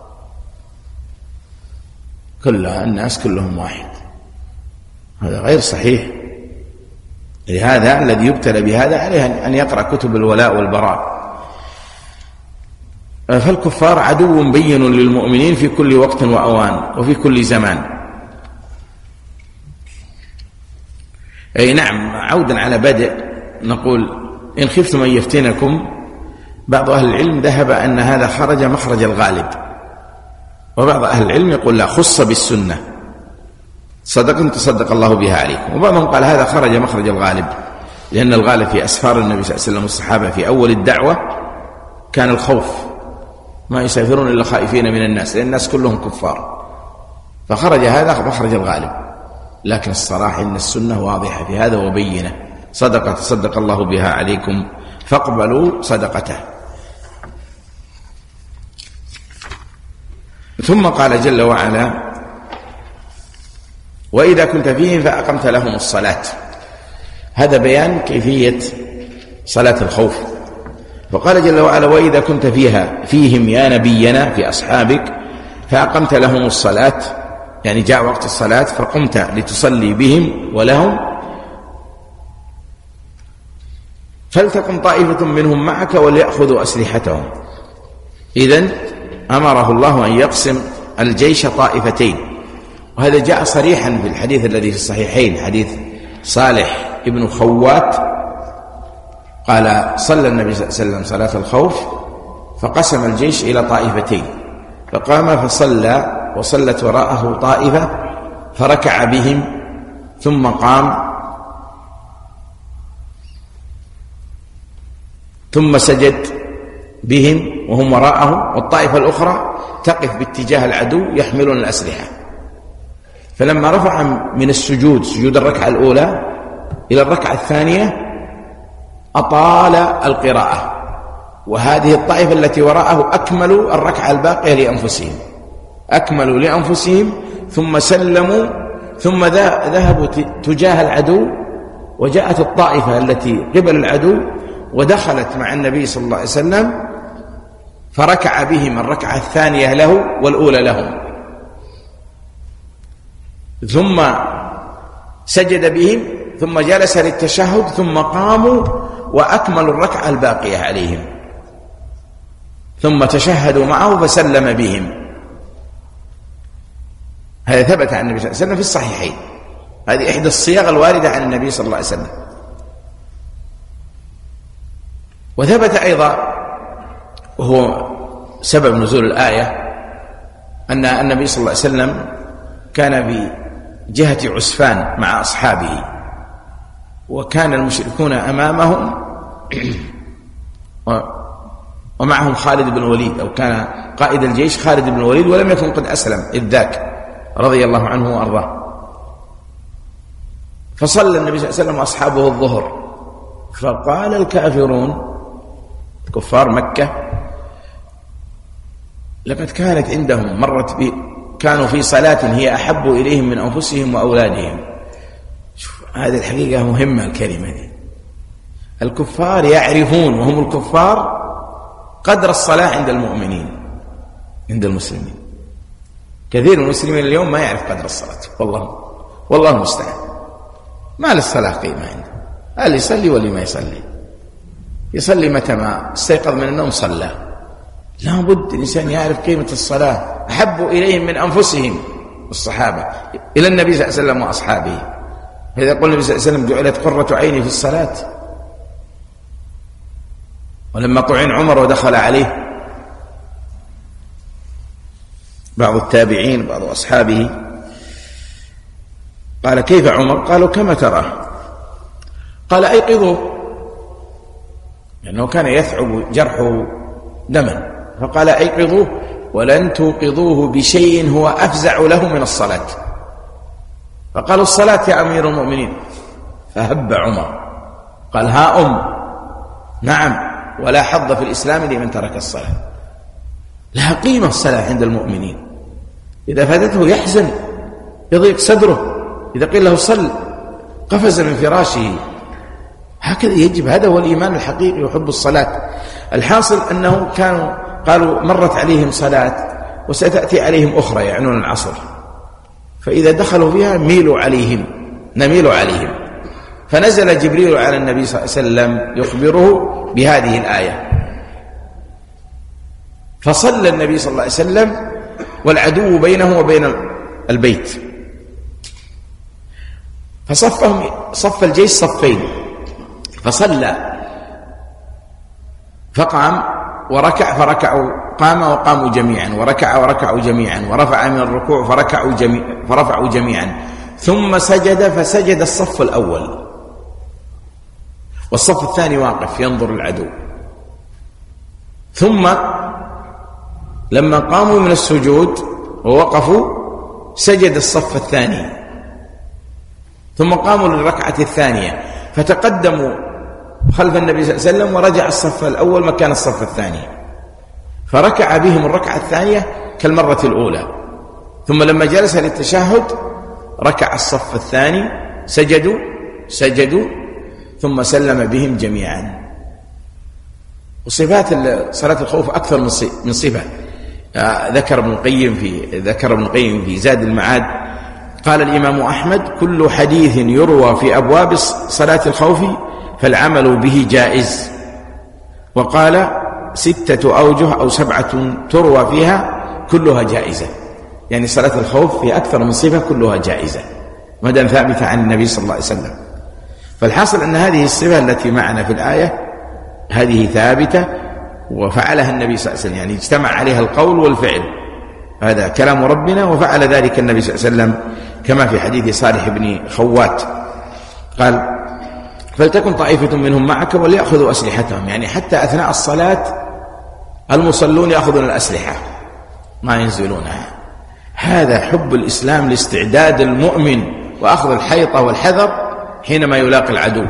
S1: كل الناس كلهم واحد. هذا غير صحيح. لهذا الذي يبتلى بهذا عليه أن يقرأ كتب الولاء والبراء. فالكفار عدو بين للمؤمنين في كل وقت وأوان وفي كل زمان. أي نعم. عودا على بدء نقول إن خفتم أن يفتنكم، بعض أهل العلم ذهب أن هذا خرج مخرج الغالب، وبعض أهل العلم يقول لا، خص بالسنة، صدقتم تصدق الله بها عليكم. وبعضهم قال هذا خرج مخرج الغالب، لأن الغالب في أسفار النبي صلى الله عليه وسلم والصحابة في أول الدعوة كان الخوف، ما يسافرون إلا خائفين من الناس، لأن الناس كلهم كفار، فخرج هذا مخرج الغالب. لكن الصراحة إن السنة واضحة في هذا وبينة، صدقة تصدق الله بها عليكم فاقبلوا صدقته. ثم قال جل وعلا وإذا كنت فيهم فأقمت لهم الصلاة. هذا بيان كيفية صلاة الخوف. وقال جل وعلا وإذا كنت فيها فيهم يا نبينا في أصحابك فأقمت لهم الصلاة، يعني جاء وقت الصلاة فقمت لتصلي بهم ولهم، فلتقم طائفة منهم معك وليأخذوا أسلحتهم. إذن أمره الله أن يقسم الجيش طائفتين، وهذا جاء صريحا في الحديث الذي في الصحيحين، حديث صالح ابن خوات قال صلى النبي صلى الله عليه وسلم صلاة الخوف فقسم الجيش إلى طائفتين، فقام فصلى وصلت وراءه طائفة فركع بهم ثم قام ثم سجد بهم وهم وراءه، والطائفة الأخرى تقف باتجاه العدو يحملون الأسلحة. فلما رفع من السجود سجود الركعة الأولى إلى الركعة الثانية أطال القراءة، وهذه الطائفة التي وراءه أكملوا الركعة الباقية لأنفسهم، أكملوا لأنفسهم ثم سلموا، ثم ذهبوا تجاه العدو، وجاءت الطائفة التي قبل العدو ودخلت مع النبي صلى الله عليه وسلم فركع بهم الركعة الثانية له والأولى لهم، ثم سجد بهم ثم جلس للتشهد ثم قاموا وأكملوا الركعة الباقية عليهم، ثم تشهدوا معه فسلم بهم. هذا ثبت عن النبي صلى الله عليه وسلم في الصحيحين. هذه إحدى الصيغ الواردة عن النبي صلى الله عليه وسلم. وثبت أيضا، وهو سبب نزول الآية، أن النبي صلى الله عليه وسلم كان بجهة عسفان مع أصحابه، وكان المشركون أمامهم ومعهم خالد بن الوليد، أو كان قائد الجيش خالد بن الوليد ولم يكن قد أسلم إذ ذاك رضي الله عنه وأرضاه. فصلى النبي صلى الله عليه وسلم وأصحابه الظهر، فقال الكافرون كفار مكة لقد كانت عندهم مرت بي كانوا في صلاة هي أحب إليهم من أنفسهم وأولادهم. شوف هذه الحقيقة مهمة الكلمة دي. الكفار يعرفون وهم الكفار قدر الصلاة عند المؤمنين عند المسلمين. كثير من المسلمين اليوم ما يعرف قدر الصلاة، والله والله المستعان، ما للصلاة قيمة عنده. هل يصلي ولا ما يصلي؟ يصلي متى ما استيقظ من النوم صلى. لا بد الإنسان يعرف قيمة الصلاة. أحب إليهم من أنفسهم الصحابة إلى النبي صلى الله عليه وسلم وأصحابه. فإذا قال النبي صلى الله عليه وسلم جعلت قرة عيني في الصلاة. ولما طعن عمر ودخل عليه بعض التابعين بعض أصحابه قال كيف عمر؟ قالوا كما ترى. قال أيقظوه، لأنه كان يثعب جرحه دما، فقال أيقظوه ولن توقظوه بشيء هو أفزع له من الصلاة. فقالوا الصلاة يا أمير المؤمنين، فهب عمر قال ها أم، نعم، ولا حظ في الإسلام لمن ترك الصلاة. لها قيمة الصلاة عند المؤمنين. إذا فاتته يحزن يضيق صدره، إذا قيل له صل قفز من فراشه. هكذا يجب، هذا هو الإيمان الحقيقي وحب الصلاة. الحاصل أنه كانوا قالوا مرت عليهم صلاة وستأتي عليهم أخرى يعنون العصر، فإذا دخلوا فيها ميلوا عليهم نميل عليهم. فنزل جبريل على النبي صلى الله عليه وسلم يخبره بهذه الآية، فصلى النبي صلى الله عليه وسلم والعدو بينه وبين البيت، فصفهم صف الجيش صفين، فصلى فقام وركع فركعوا، قام وقاموا جميعا، وركع وركعوا جميعا، ورفع من الركوع فركعوا جميع فرفعوا جميعا، ثم سجد فسجد الصف الأول، والصف الثاني واقف ينظر العدو. ثم لما قاموا من السجود ووقفوا سجد الصف الثاني، ثم قاموا للركعة الثانية فتقدموا خلف النبي صلى الله عليه وسلم، ورجع الصف الأول مكان الصف الثاني، فركع بهم الركعة الثانية كالمرة الأولى. ثم لما جلس للتشهد ركع الصف الثاني، سجدوا سجدوا ثم سلم بهم جميعا. وصفات صلاة الخوف أكثر من صفة. ذكر ابن القيم في ذكر ابن القيم في زاد المعاد، قال الإمام أحمد كل حديث يروى في أبواب صلاة الخوف فالعمل به جائز. وقال ستة أوجه أو سبعة تروى فيها كلها جائزة، يعني صلاة الخوف في أكثر من صفة كلها جائزة ما دام ثابتة عن النبي صلى الله عليه وسلم. فالحاصل أن هذه الصفة التي معنا في الآية هذه ثابتة وفعلها النبي صلى الله عليه وسلم، يعني اجتمع عليها القول والفعل، هذا كلام ربنا وفعل ذلك النبي صلى الله عليه وسلم كما في حديث صالح بن خوات قال فلتكن طائفة منهم معك وليأخذوا أسلحتهم، يعني حتى أثناء الصلاة المصلون يأخذون الأسلحة ما ينزلونها. هذا حب الإسلام لاستعداد المؤمن وأخذ الحيطة والحذر حينما يلاقي العدو.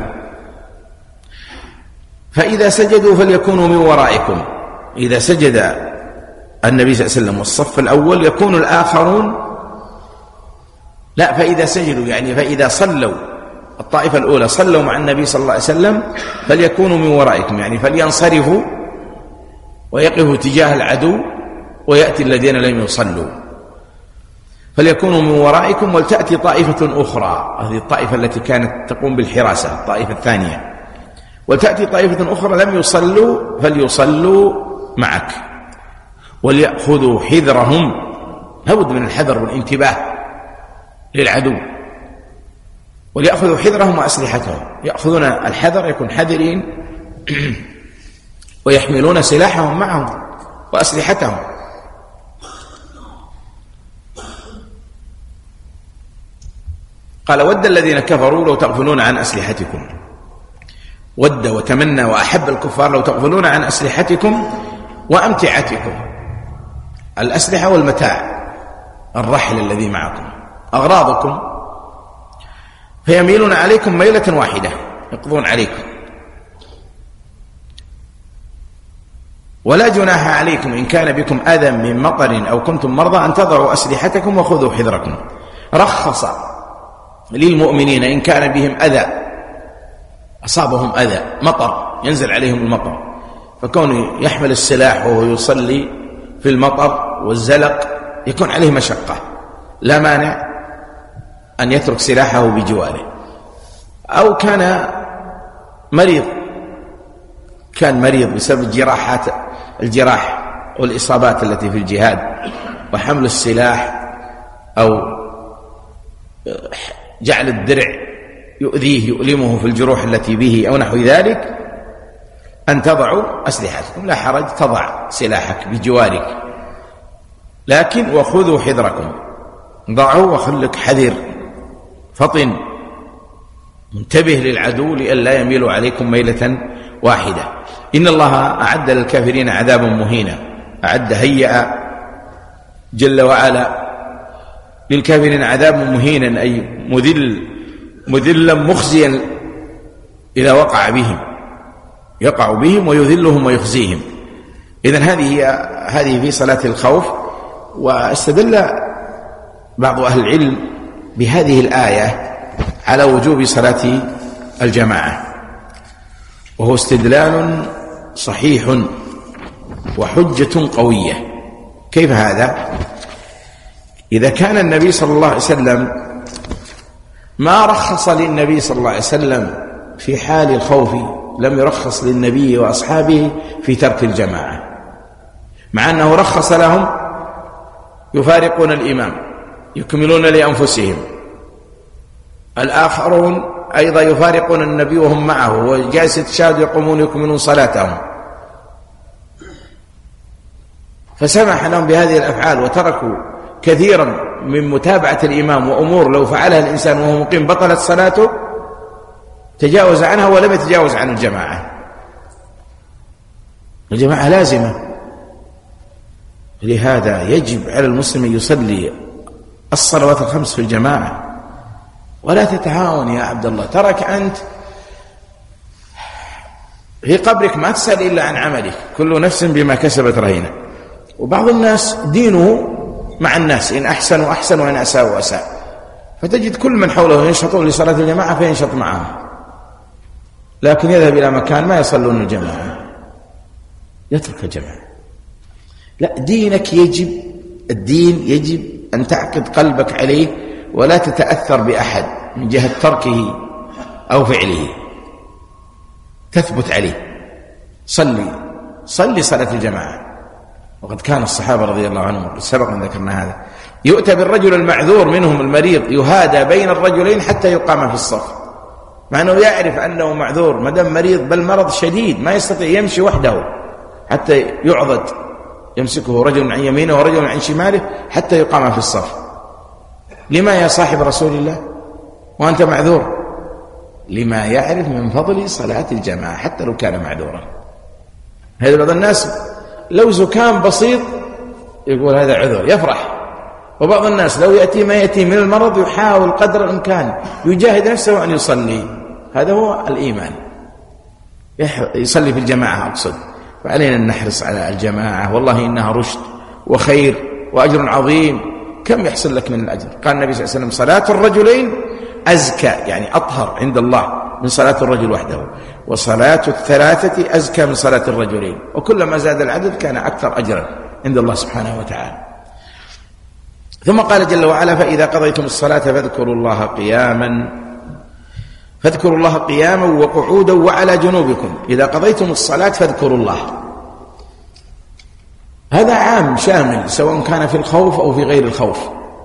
S1: فإذا سجدوا فليكونوا من ورائكم، إذا سجد النبي صلى الله عليه وسلم والصف الأول يكون الآخرون لا، فإذا سجدوا يعني فإذا صلوا الطائفة الأولى صلوا مع النبي صلى الله عليه وسلم فليكونوا من ورائكم، يعني فلينصرفوا ويقفوا تجاه العدو ويأتي الذين لم يصلوا. فليكونوا من ورائكم ولتأتي طائفة أخرى، هذه الطائفة التي كانت تقوم بالحراسة الطائفة الثانية، وتأتي طائفة أخرى لم يصلوا فليصلوا معك وليأخذوا حذرهم، لابد من الحذر والانتباه للعدو، وليأخذوا حذرهم وأسلحتهم، يأخذون الحذر يكون حذرين ويحملون سلاحهم معهم وأسلحتهم. قال ود الذين كفروا لو تغفلون عن أسلحتكم، ود وتمنى وأحب الكفار لو تغفلون عن أسلحتكم وأمتعتكم، الأسلحة والمتاع الرحل الذي معكم، أغراضكم، فيميلون عليكم ميلة واحدة، يقضون عليكم. ولا جناح عليكم إن كان بكم أذى من مطر أو كنتم مرضى أن تضعوا أسلحتكم وخذوا حذركم. رخص للمؤمنين إن كان بهم أذى، أصابهم أذى، مطر ينزل عليهم المطر، فكون يحمل السلاح وهو يصلي في المطر والزلق يكون عليه مشقة، لا مانع أن يترك سلاحه بجواره. أو كان مريض، كان مريض بسبب الجراحات الجراح والإصابات التي في الجهاد، وحمل السلاح أو جعل الدرع يؤذيه يؤلمه في الجروح التي به أو نحو ذلك، أن تضعوا أسلحتكم، لا حرج، تضع سلاحك بجوارك، لكن وخذوا حذركم، ضعوا وخلك حذر فطن منتبه للعدو لئلا يميلوا عليكم ميلة واحدة. إن الله أعد للكافرين عذابا مهينا، أعد هيئ جل وعلا للكافرين عذابا مهينا، أي مذل مذلا مخزيا إذا وقع بهم، يقع بهم ويذلهم ويخزيهم. إذن هذه هذه في صلاة الخوف. واستدل بعض أهل العلم بهذه الآية على وجوب صلاة الجماعة، وهو استدلال صحيح وحجة قوية. كيف هذا؟ إذا كان النبي صلى الله عليه وسلم ما رخص للنبي صلى الله عليه وسلم في حال الخوف، لم يرخص للنبي وأصحابه في ترك الجماعة، مع أنه رخص لهم يفارقون الإمام يكملون لأنفسهم، الآخرون أيضا يفارقون النبي وهم معه وجالس يتشاهد يقومون يكملون صلاتهم، فسمح لهم بهذه الأفعال وتركوا كثيرا من متابعة الإمام، وأمور لو فعلها الإنسان وهو مقيم بطلت صلاته تجاوز عنها ولم يتجاوز عن الجماعة. الجماعة لازمة، لهذا يجب على المسلم أن يصلي الصلوات الخمس في الجماعة، ولا تتهاون يا عبد الله. ترك أنت في قبرك ما تسأل إلا عن عملك، كل نفس بما كسبت رهينة. وبعض الناس دينه مع الناس، إن أحسنوا أحسن وإن أساءوا أساء، فتجد كل من حوله ينشطون لصلاة الجماعة فينشط معهم، لكن يذهب إلى مكان ما يصلون الجماعة يترك الجماعة. لا، دينك يجب، الدين يجب أن تعقد قلبك عليه ولا تتأثر بأحد من جهة تركه أو فعله، تثبت عليه. صلي صلي صلاة الجماعة. وقد كان الصحابة رضي الله عنهم، سبق أن ذكرنا هذا، يؤتى بالرجل المعذور منهم المريض يهادى بين الرجلين حتى يقام في الصف، مع أنه يعرف أنه معذور، ما دام مريض بل مرض شديد ما يستطيع يمشي وحده، حتى يعضد، يمسكه رجل عن يمينه ورجل عن شماله حتى يقام في الصف. لما يا صاحب رسول الله وأنت معذور؟ لما يعرف من فضل صلاة الجماعة حتى لو كان معذورا. هذا بعض الناس لو زكام بسيط يقول هذا عذر، يفرح. وبعض الناس لو يأتي ما يأتي من المرض يحاول قدر الإمكان يجاهد نفسه أن يصلي. هذا هو الإيمان، يصلي في الجماعة أقصد. فعلينا أن نحرص على الجماعة، والله إنها رشد وخير وأجر عظيم. كم يحصل لك من الأجر؟ قال النبي صلى الله عليه وسلم صلاة الرجلين أزكى، يعني أطهر عند الله من صلاة الرجل وحده، وصلاة الثلاثة أزكى من صلاة الرجلين، وكلما زاد العدد كان أكثر أجرا عند الله سبحانه وتعالى. ثم قال جل وعلا فإذا قضيتم الصلاة فاذكروا الله قياما فاذكروا الله قياما وقعودا وعلى جنوبكم. إذا قضيتم الصلاة فاذكروا الله، هذا عام شامل سواء كان في الخوف أو في غير الخوف،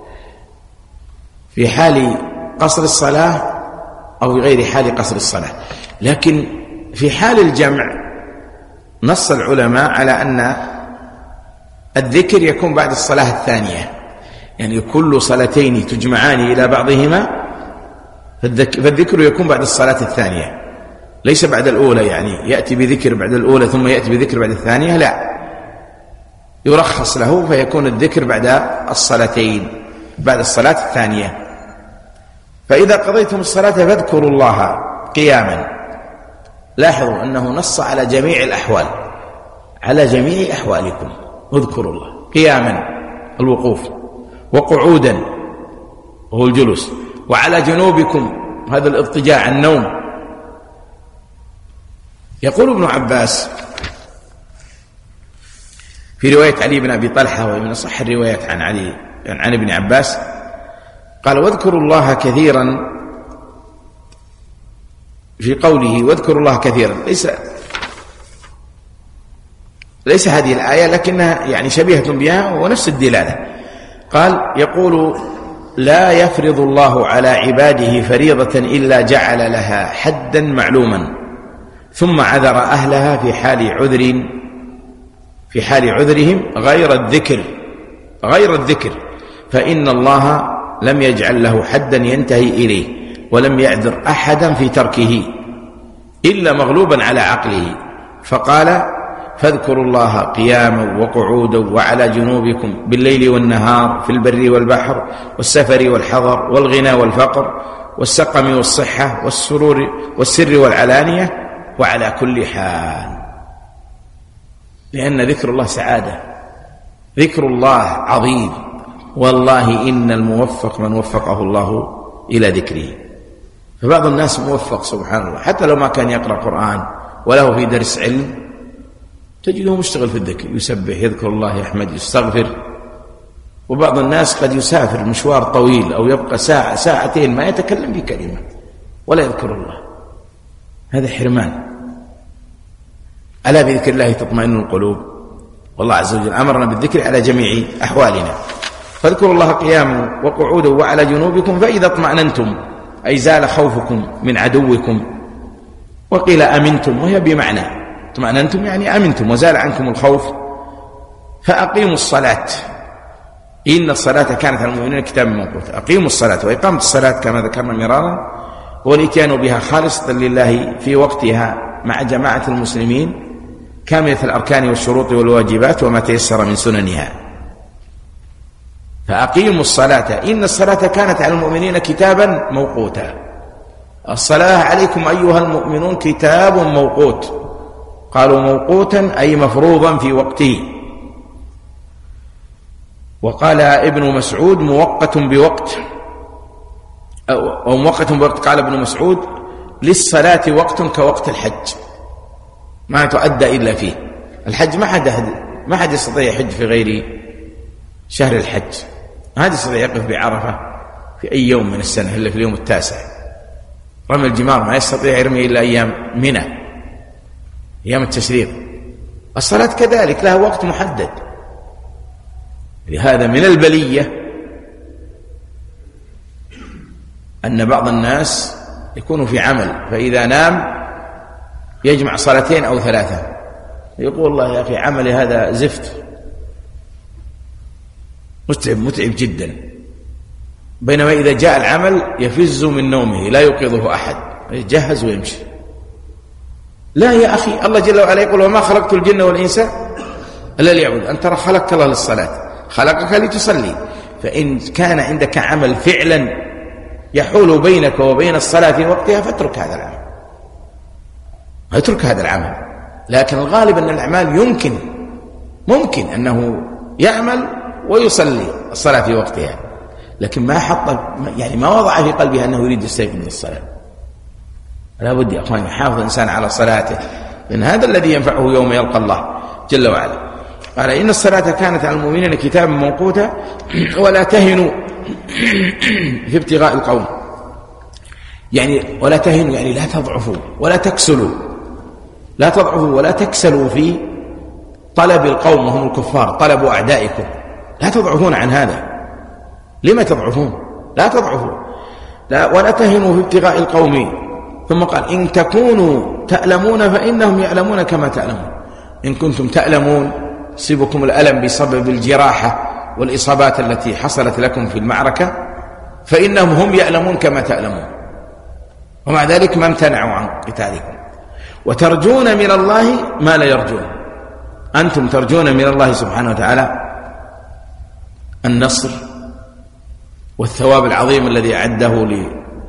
S1: في حال قصر الصلاة أو في غير حال قصر الصلاة. لكن في حال الجمع نص العلماء على أن الذكر يكون بعد الصلاة الثانية، يعني كل صلاتين تجمعان إلى بعضهما فالذكر يكون بعد الصلاة الثانية، ليس بعد الأولى، يعني يأتي بذكر بعد الأولى ثم يأتي بذكر بعد الثانية، لا، يرخص له فيكون الذكر بعد الصلاتين، بعد الصلاة الثانية. فإذا قضيتم الصلاة فاذكروا الله قياما. لاحظوا أنه نص على جميع الأحوال، على جميع أحوالكم اذكروا الله قياما الوقوف، وقعودا وهو الجلوس، وعلى جنوبكم هذا الاضطجاع النوم. يقول ابن عباس في رواية علي بن أبي طلحة، ومن أصح الروايات عن علي عن ابن عباس، قال: واذكروا الله كثيرا، في قوله واذكروا الله كثيرا ليس ليس هذه الآية، لكنها يعني شبيهة بها ونفس الدلالة. قال: يقول: لا يفرض الله على عباده فريضة إلا جعل لها حدا معلوما، ثم عذر أهلها في حال عذر في حال عذرهم غير الذكر غير الذكر فإن الله لم يجعل له حدا ينتهي إليه، ولم يعذر أحدا في تركه إلا مغلوبا على عقله، فقال: فاذكروا الله قياما وقعودا وعلى جنوبكم بالليل والنهار، في البر والبحر، والسفر والحضر، والغنى والفقر، والسقم والصحة، والسرور والسر والعلانية، وعلى كل حال. لأن ذكر الله سعادة، ذكر الله عظيم، والله إن الموفق من وفقه الله إلى ذكره. فبعض الناس موفق سبحان الله، حتى لو ما كان يقرأ قرآن وله في درس علم، تجده مشتغل في الذكر، يسبح، يذكر الله، يحمد، يستغفر. وبعض الناس قد يسافر مشوار طويل أو يبقى ساعة ساعتين ما يتكلم بكلمة ولا يذكر الله، هذا حرمان. ألا بذكر الله تطمئن القلوب، والله عز وجل أمرنا بالذكر على جميع أحوالنا. فاذكروا الله قياما وقعودا وعلى جنوبكم فإذا اطمأننتم، أي زال خوفكم من عدوكم. وقيل أمنتم، وهي بمعنى اطمأننتم يعني أمنتم وزال عنكم الخوف. فأقيموا الصلاة، إن الصلاة كانت على المؤمنين كتابا موقوتا. أقيموا الصلاة، وإقامة الصلاة كما ذكرنا مرارا والإتيان بها خالصة لله في وقتها مع جماعة المسلمين، كاملة الأركان والشروط والواجبات وما تيسر من سننها. فأقيموا الصلاة إن الصلاة كانت على المؤمنين كتابا موقوتا. الصلاة عليكم أيها المؤمنون كتاب موقوت. قالوا موقوتا أي مفروضا في وقته. وقال ابن مسعود موقت بوقت أو موقت بوقت. قال ابن مسعود للصلاة وقت كوقت الحج، ما تؤدى إلا فيه. الحج ما حد ما حد يستطيع يحج في غير شهر الحج، ما حد يستطيع يقف بعرفة في أي يوم من السنة إلا في اليوم التاسع. رمي الجمار ما يستطيع يرمي إلا أيام منى، أيام التشريق. الصلاة كذلك لها وقت محدد. لهذا من البلية أن بعض الناس يكون في عمل، فإذا نام يجمع صلاتين أو ثلاثة، يقول الله يا أخي عملي هذا زفت، متعب متعب جدا. بينما إذا جاء العمل يفز من نومه لا يوقظه أحد، يجهز ويمشي. لا يا أخي، الله جل وعلا يقول وما خلقت الجن والإنس إلا ليعبدون. أنت ترى خلقك الله للصلاة، خلقك لتصلي. فإن كان عندك عمل فعلا يحول بينك وبين الصلاة في وقتها فاترك هذا العمل، اترك هذا العمل. لكن الغالب أن الأعمال يمكن ممكن أنه يعمل ويصلي الصلاة في وقتها، لكن ما حط يعني ما وضع في قلبه أنه يريد يستيقظ من الصلاة. لا بد يا أخواني يحافظ الإنسان على صلاته، لأن هذا الذي ينفعه يوم يلقى الله جل وعلا. قال إن الصلاة كانت على المؤمنين كتابا موقوتا ولا تهنوا في ابتغاء القوم، يعني ولا تهنوا يعني لا تضعفوا ولا تكسلوا، لا تضعفوا ولا تكسلوا في طلب القوم وهم الكفار، طلبوا أعدائكم، لا تضعفون عن هذا. لما تضعفون؟ لا تضعفوا. لا ولا تهنوا في ابتغاء القوم. ثم قال إن تكونوا تألمون فإنهم يألمون كما تألمون. إن كنتم تألمون يصيبكم الألم بسبب الجراحة والإصابات التي حصلت لكم في المعركة، فإنهم هم يألمون كما تألمون، ومع ذلك ما امتنعوا عن قتالكم. وترجون من الله ما لا يرجون، أنتم ترجون من الله سبحانه وتعالى النصر والثواب العظيم الذي أعده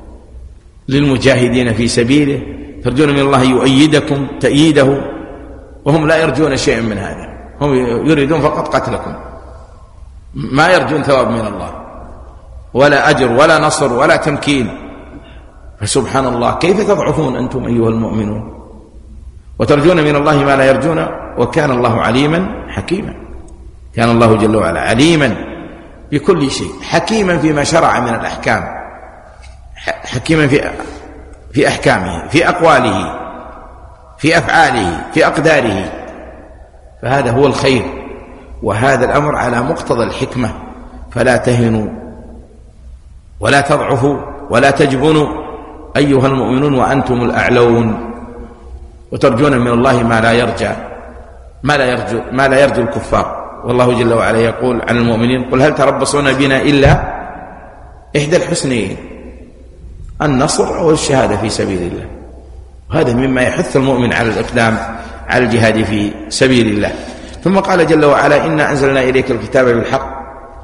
S1: للمجاهدين في سبيله، ترجون من الله يؤيدكم تأييده، وهم لا يرجون شيئا من هذا، هم يريدون فقط قتلكم، ما يرجون ثواب من الله ولا أجر ولا نصر ولا تمكين. فسبحان الله، كيف تضعفون أنتم أيها المؤمنون وترجون من الله ما لا يرجون؟ وكان الله عليما حكيما. كان الله جل وعلا عليما بكل شيء، حكيما فيما شرع من الأحكام، حكيما في في أحكامه، في أقواله، في أفعاله، في أقداره. فهذا هو الخير، وهذا الأمر على مقتضى الحكمة. فلا تهنوا ولا تضعفوا ولا تجبنوا أيها المؤمنون وأنتم الأعلون، وترجون من الله ما لا يرجى ما لا يرجو ما لا يرجو الكفار. والله جل وعلا يقول عن المؤمنين: قل هل تربصون بنا إلا إحدى الحسنيين، النصر أو الشهادة في سبيل الله. وهذا مما يحث المؤمن على الإقدام على الجهاد في سبيل الله. ثم قال جل وعلا: إنا أنزلنا إليك الكتاب بالحق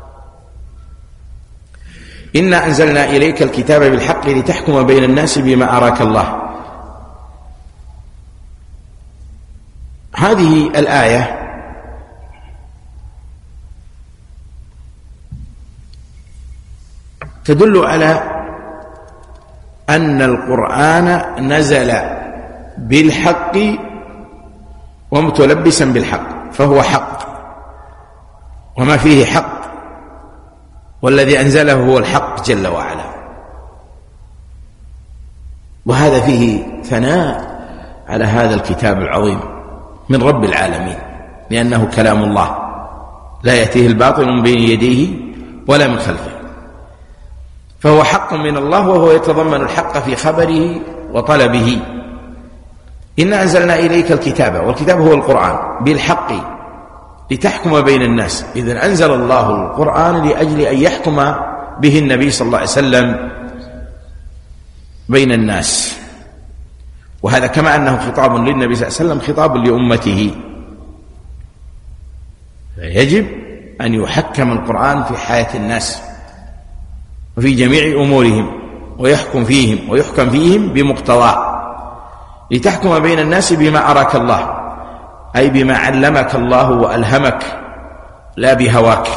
S1: إنا أنزلنا إليك الكتاب بالحق لتحكم بين الناس بما أراك الله. هذه الآية تدل على أن القرآن نزل بالحق ومتلبسا بالحق، فهو حق وما فيه حق، والذي أنزله هو الحق جل وعلا. وهذا فيه ثناء على هذا الكتاب العظيم من رب العالمين، لأنه كلام الله لا يأتيه الباطل من بين يديه ولا من خلفه، فهو حق من الله، وهو يتضمن الحق في خبره وطلبه. إنا أنزلنا إليك الكتاب، والكتاب هو القرآن، بالحق لتحكم بين الناس. إذن أنزل الله القرآن لأجل أن يحكم به النبي صلى الله عليه وسلم بين الناس، وهذا كما أنه خطاب للنبي صلى الله عليه وسلم خطاب لأمته، فيجب أن يحكم القرآن في حياة الناس وفي جميع أمورهم، ويحكم فيهم ويحكم فيهم بمقتضاه، لتحكم بين الناس بما أراك الله، أي بما علمك الله وألهمك، لا بهواك،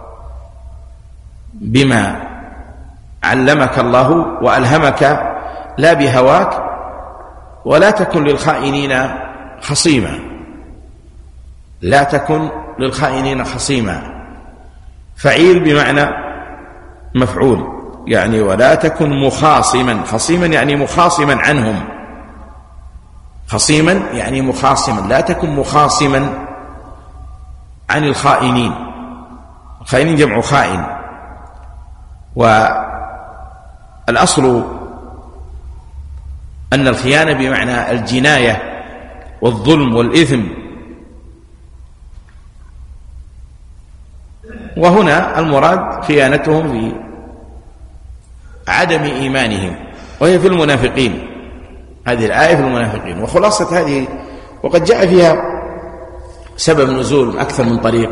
S1: بما علمك الله وألهمك لا بهواك. ولا تكن للخائنين خصيما، لا تكن للخائنين خصيما، فعيل بمعنى مفعول، يعني ولا تكن مخاصما. خصيما يعني مخاصما عنهم، خصيما يعني مخاصما، لا تكن مخاصما عن الخائنين. الخائنين جمع خائن، والأصل أن الخيانة بمعنى الجناية والظلم والإثم، وهنا المراد خيانتهم في عدم إيمانهم، وهي في المنافقين. هذه الآية في المنافقين. وخلاصة هذه، وقد جاء فيها سبب نزول أكثر من طريق،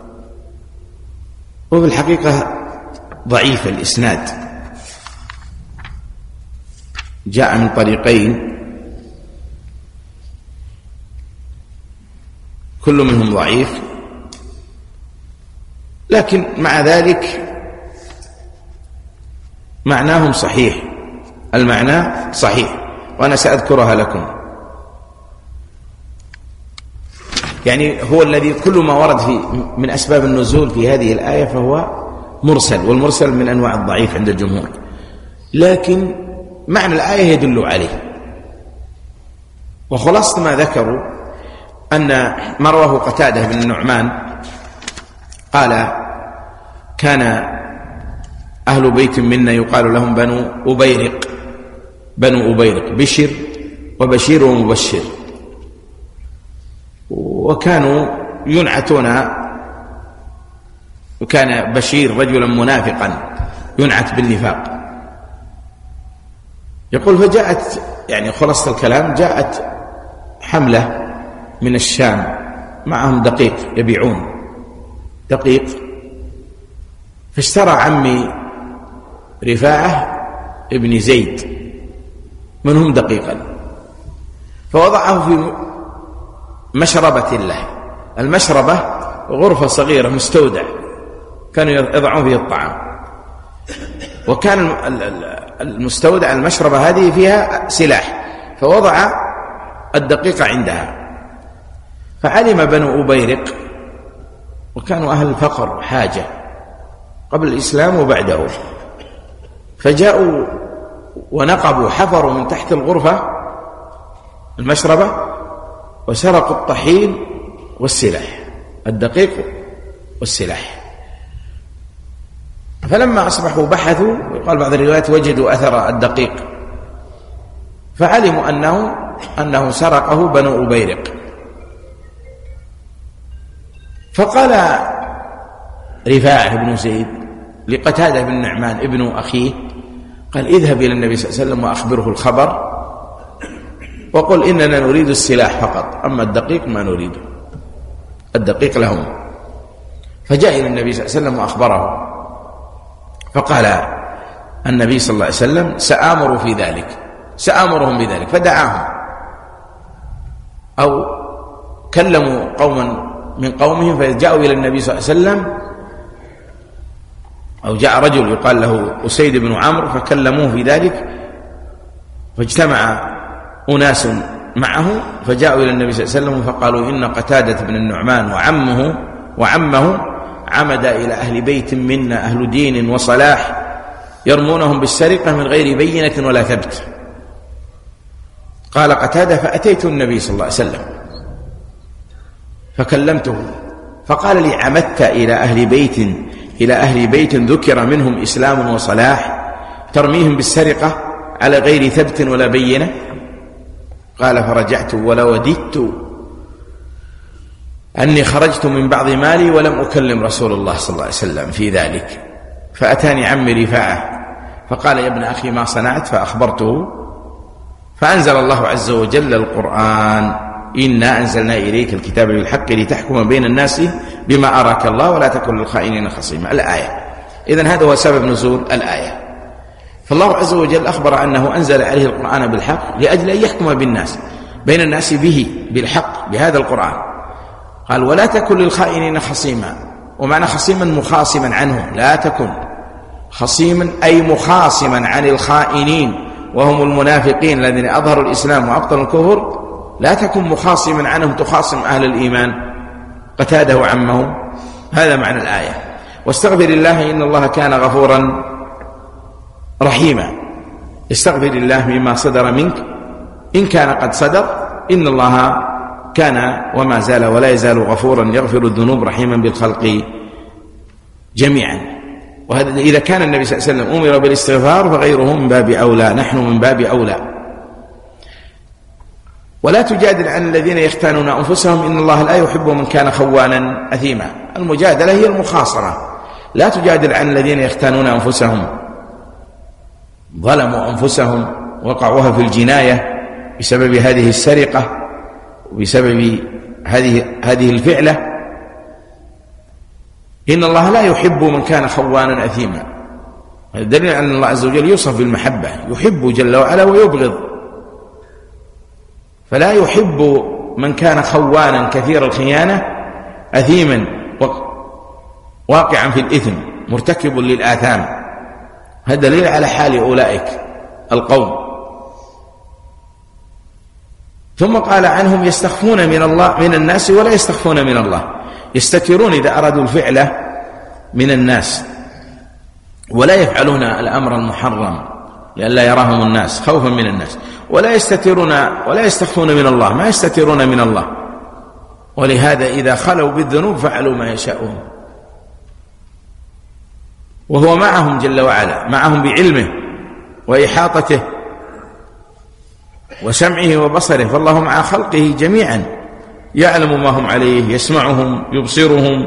S1: وفي الحقيقة ضعيف الإسناد، جاء من طريقين كل منهم ضعيف، لكن مع ذلك معناهم صحيح، المعنى صحيح، وأنا سأذكرها لكم. يعني هو الذي كل ما ورد في من أسباب النزول في هذه الآية فهو مرسل، والمرسل من أنواع الضعيف عند الجمهور، لكن معنى الآية يدل عليه. وخلاصة ما ذكروا أن ما رواه قتادة بن النعمان قال: كان أهل بيت منا يقال لهم بنو أبيرق، بنو أبيرق، بشر وبشير ومبشر، وكانوا ينعتون، وكان بشير رجلا منافقا ينعت بالنفاق. يقول: فجاءت، يعني خلاصة الكلام، جاءت حملة من الشام معهم دقيق، يبيعون دقيق، فاشترى عمي رفاعة ابن زيد منهم دقيقا، فوضعه في مشربة له. المشربة غرفة صغيرة مستودع كانوا يضعون فيه الطعام، وكان المستودع المشربة هذه فيها سلاح، فوضع الدقيق عندها. فعلم بنو أبيرق، وكانوا أهل الفقر حاجة قبل الإسلام وبعده، فجاءوا ونقبوا، حفروا من تحت الغرفة المشربة وسرقوا الطحين والسلاح، الدقيق والسلاح. فلما أصبحوا بحثوا، يقال بعض الروايات وجدوا أثر الدقيق، فعلموا أنه أنه سرقه بنو أبيرق. فقال رفاعة بن زيد لقتادة بن النعمان ابن أخيه، قال اذهب إلى النبي صلى الله عليه وسلم وأخبره الخبر وقل إننا نريد السلاح فقط، أما الدقيق ما نريده، الدقيق لهم. فجاء إلى النبي صلى الله عليه وسلم وأخبره، فقال النبي صلى الله عليه وسلم سآمر في ذلك، سآمرهم بذلك. فدعاهم أو كلموا قوما من قومهم، فجاءوا إلى النبي صلى الله عليه وسلم، أو جاء رجل يقال له أسيد بن عمرو فكلموه في ذلك، فاجتمع أناس معه فجاءوا إلى النبي صلى الله عليه وسلم فقالوا إن قتادة بن النعمان وعمه وعمه عمد إلى أهل بيت منا أهل دين وصلاح يرمونهم بالسرقة من غير بينة ولا ثبت. قال قتادة فأتيت النبي صلى الله عليه وسلم فكلمته فقال لي عمدت إلى أهل بيت إلى أهل بيت ذكر منهم إسلام وصلاح ترميهم بالسرقة على غير ثبت ولا بينة؟ قال فرجعت ولوددت أني خرجت من بعض مالي ولم أكلم رسول الله صلى الله عليه وسلم في ذلك. فأتاني عمي رفاعة فقال يا ابن أخي ما صنعت؟ فأخبرته، فأنزل الله عز وجل القرآن إنا أنزلنا إليك الكتاب بالحق لتحكم بين الناس بما أراك الله ولا تكن للخائنين خصيما، الآية. إذن هذا هو سبب نزول الآية. فالله عز وجل أخبر أنه أنزل عليه القرآن بالحق لأجل أن يحكم بالناس بين الناس به بالحق بهذا القرآن. قال ولا تكن للخائنين خصيما، ومعنى خصيما مخاصما عنه، لا تكن خصيما أي مخاصما عن الخائنين وهم المنافقين الذين أظهروا الإسلام وأبطلوا الكفر، لا تكن مخاصما عنهم تخاصم أهل الإيمان قتاده وعمه، هذا معنى الآية. واستغفر الله إن الله كان غفورا رحيما، استغفر الله مما صدر منك إن كان قد صدر، إن الله كان وما زال ولا يزال غفورا يغفر الذنوب رحيما بالخلق جميعا. وهذا إذا كان النبي صلى الله عليه وسلم أمر بالاستغفار فغيره من باب أولى، نحن من باب أولى. ولا تجادل عن الذين يختانون أنفسهم إن الله لا يحب من كان خوانا أثيما. المجادلة هي المخاصمة، لا تجادل عن الذين يختانون أنفسهم، ظلموا أنفسهم وقعوها في الجناية بسبب هذه السرقة وبسبب هذه هذه الفعلة. إن الله لا يحب من كان خوانا أثيما، هذا دليل أن الله عز وجل يوصف بالمحبة، يحب جل وعلا ويبغض، فلا يحب من كان خوانا كثير الخيانة أثيما واقعا في الإثم مرتكب للآثام. هذا دليل على حال أولئك القوم. ثم قال عنهم يستخفون من الله من الناس ولا يستخفون من الله، يستترون إذا أرادوا الفعل من الناس ولا يفعلون الأمر المحرم لئلا يراهم الناس خوفا من الناس، ولا يستترون ولا يستخفون من الله، ما يستترون من الله. ولهذا إذا خلوا بالذنوب فعلوا ما يشاءون، وهو معهم جل وعلا، معهم بعلمه وإحاطته وسمعه وبصره، فالله مع خلقه جميعا يعلم ما هم عليه، يسمعهم يبصرهم،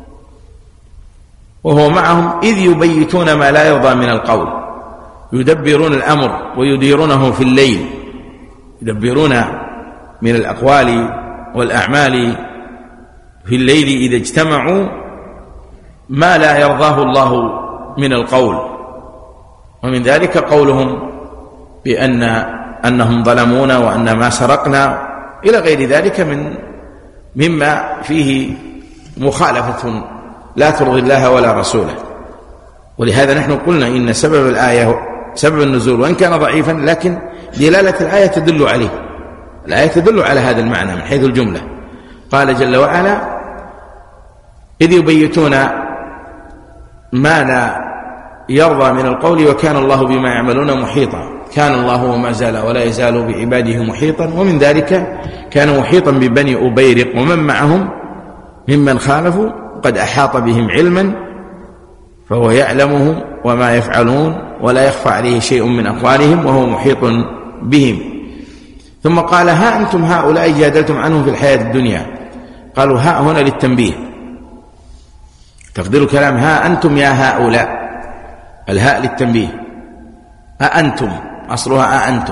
S1: وهو معهم إذ يبيتون ما لا يرضى من القول، يدبرون الأمر ويديرونه في الليل، يدبرون من الأقوال والأعمال في الليل إذا اجتمعوا ما لا يرضاه الله من القول. ومن ذلك قولهم بأن أنهم ظلمونا وأن ما سرقنا إلى غير ذلك من مما فيه مخالفة لا ترضي الله ولا رسوله. ولهذا نحن قلنا إن سبب الآية سبب النزول وإن كان ضعيفا لكن دلالة الآية تدل عليه، الآية تدل على هذا المعنى من حيث الجملة. قال جل وعلا: إذ يبيتون ما لا يرضى من القول وكان الله بما يعملون محيطا. كان الله وما زال ولا يزال بعباده محيطا، ومن ذلك كان محيطا ببني أبيرق ومن معهم ممن خالفوا قد أحاط بهم علما فهو يعلمهم وما يفعلون ولا يخفى عليه شيء من أقوالهم وهو محيط بهم. ثم قال: ها أنتم هؤلاء جادلتم عنهم في الحياة الدنيا. قالوا ها هنا للتنبيه، تقدير الكلام ها أنتم يا هؤلاء، الهاء للتنبيه، ها أنتم أصلها ها أنتم،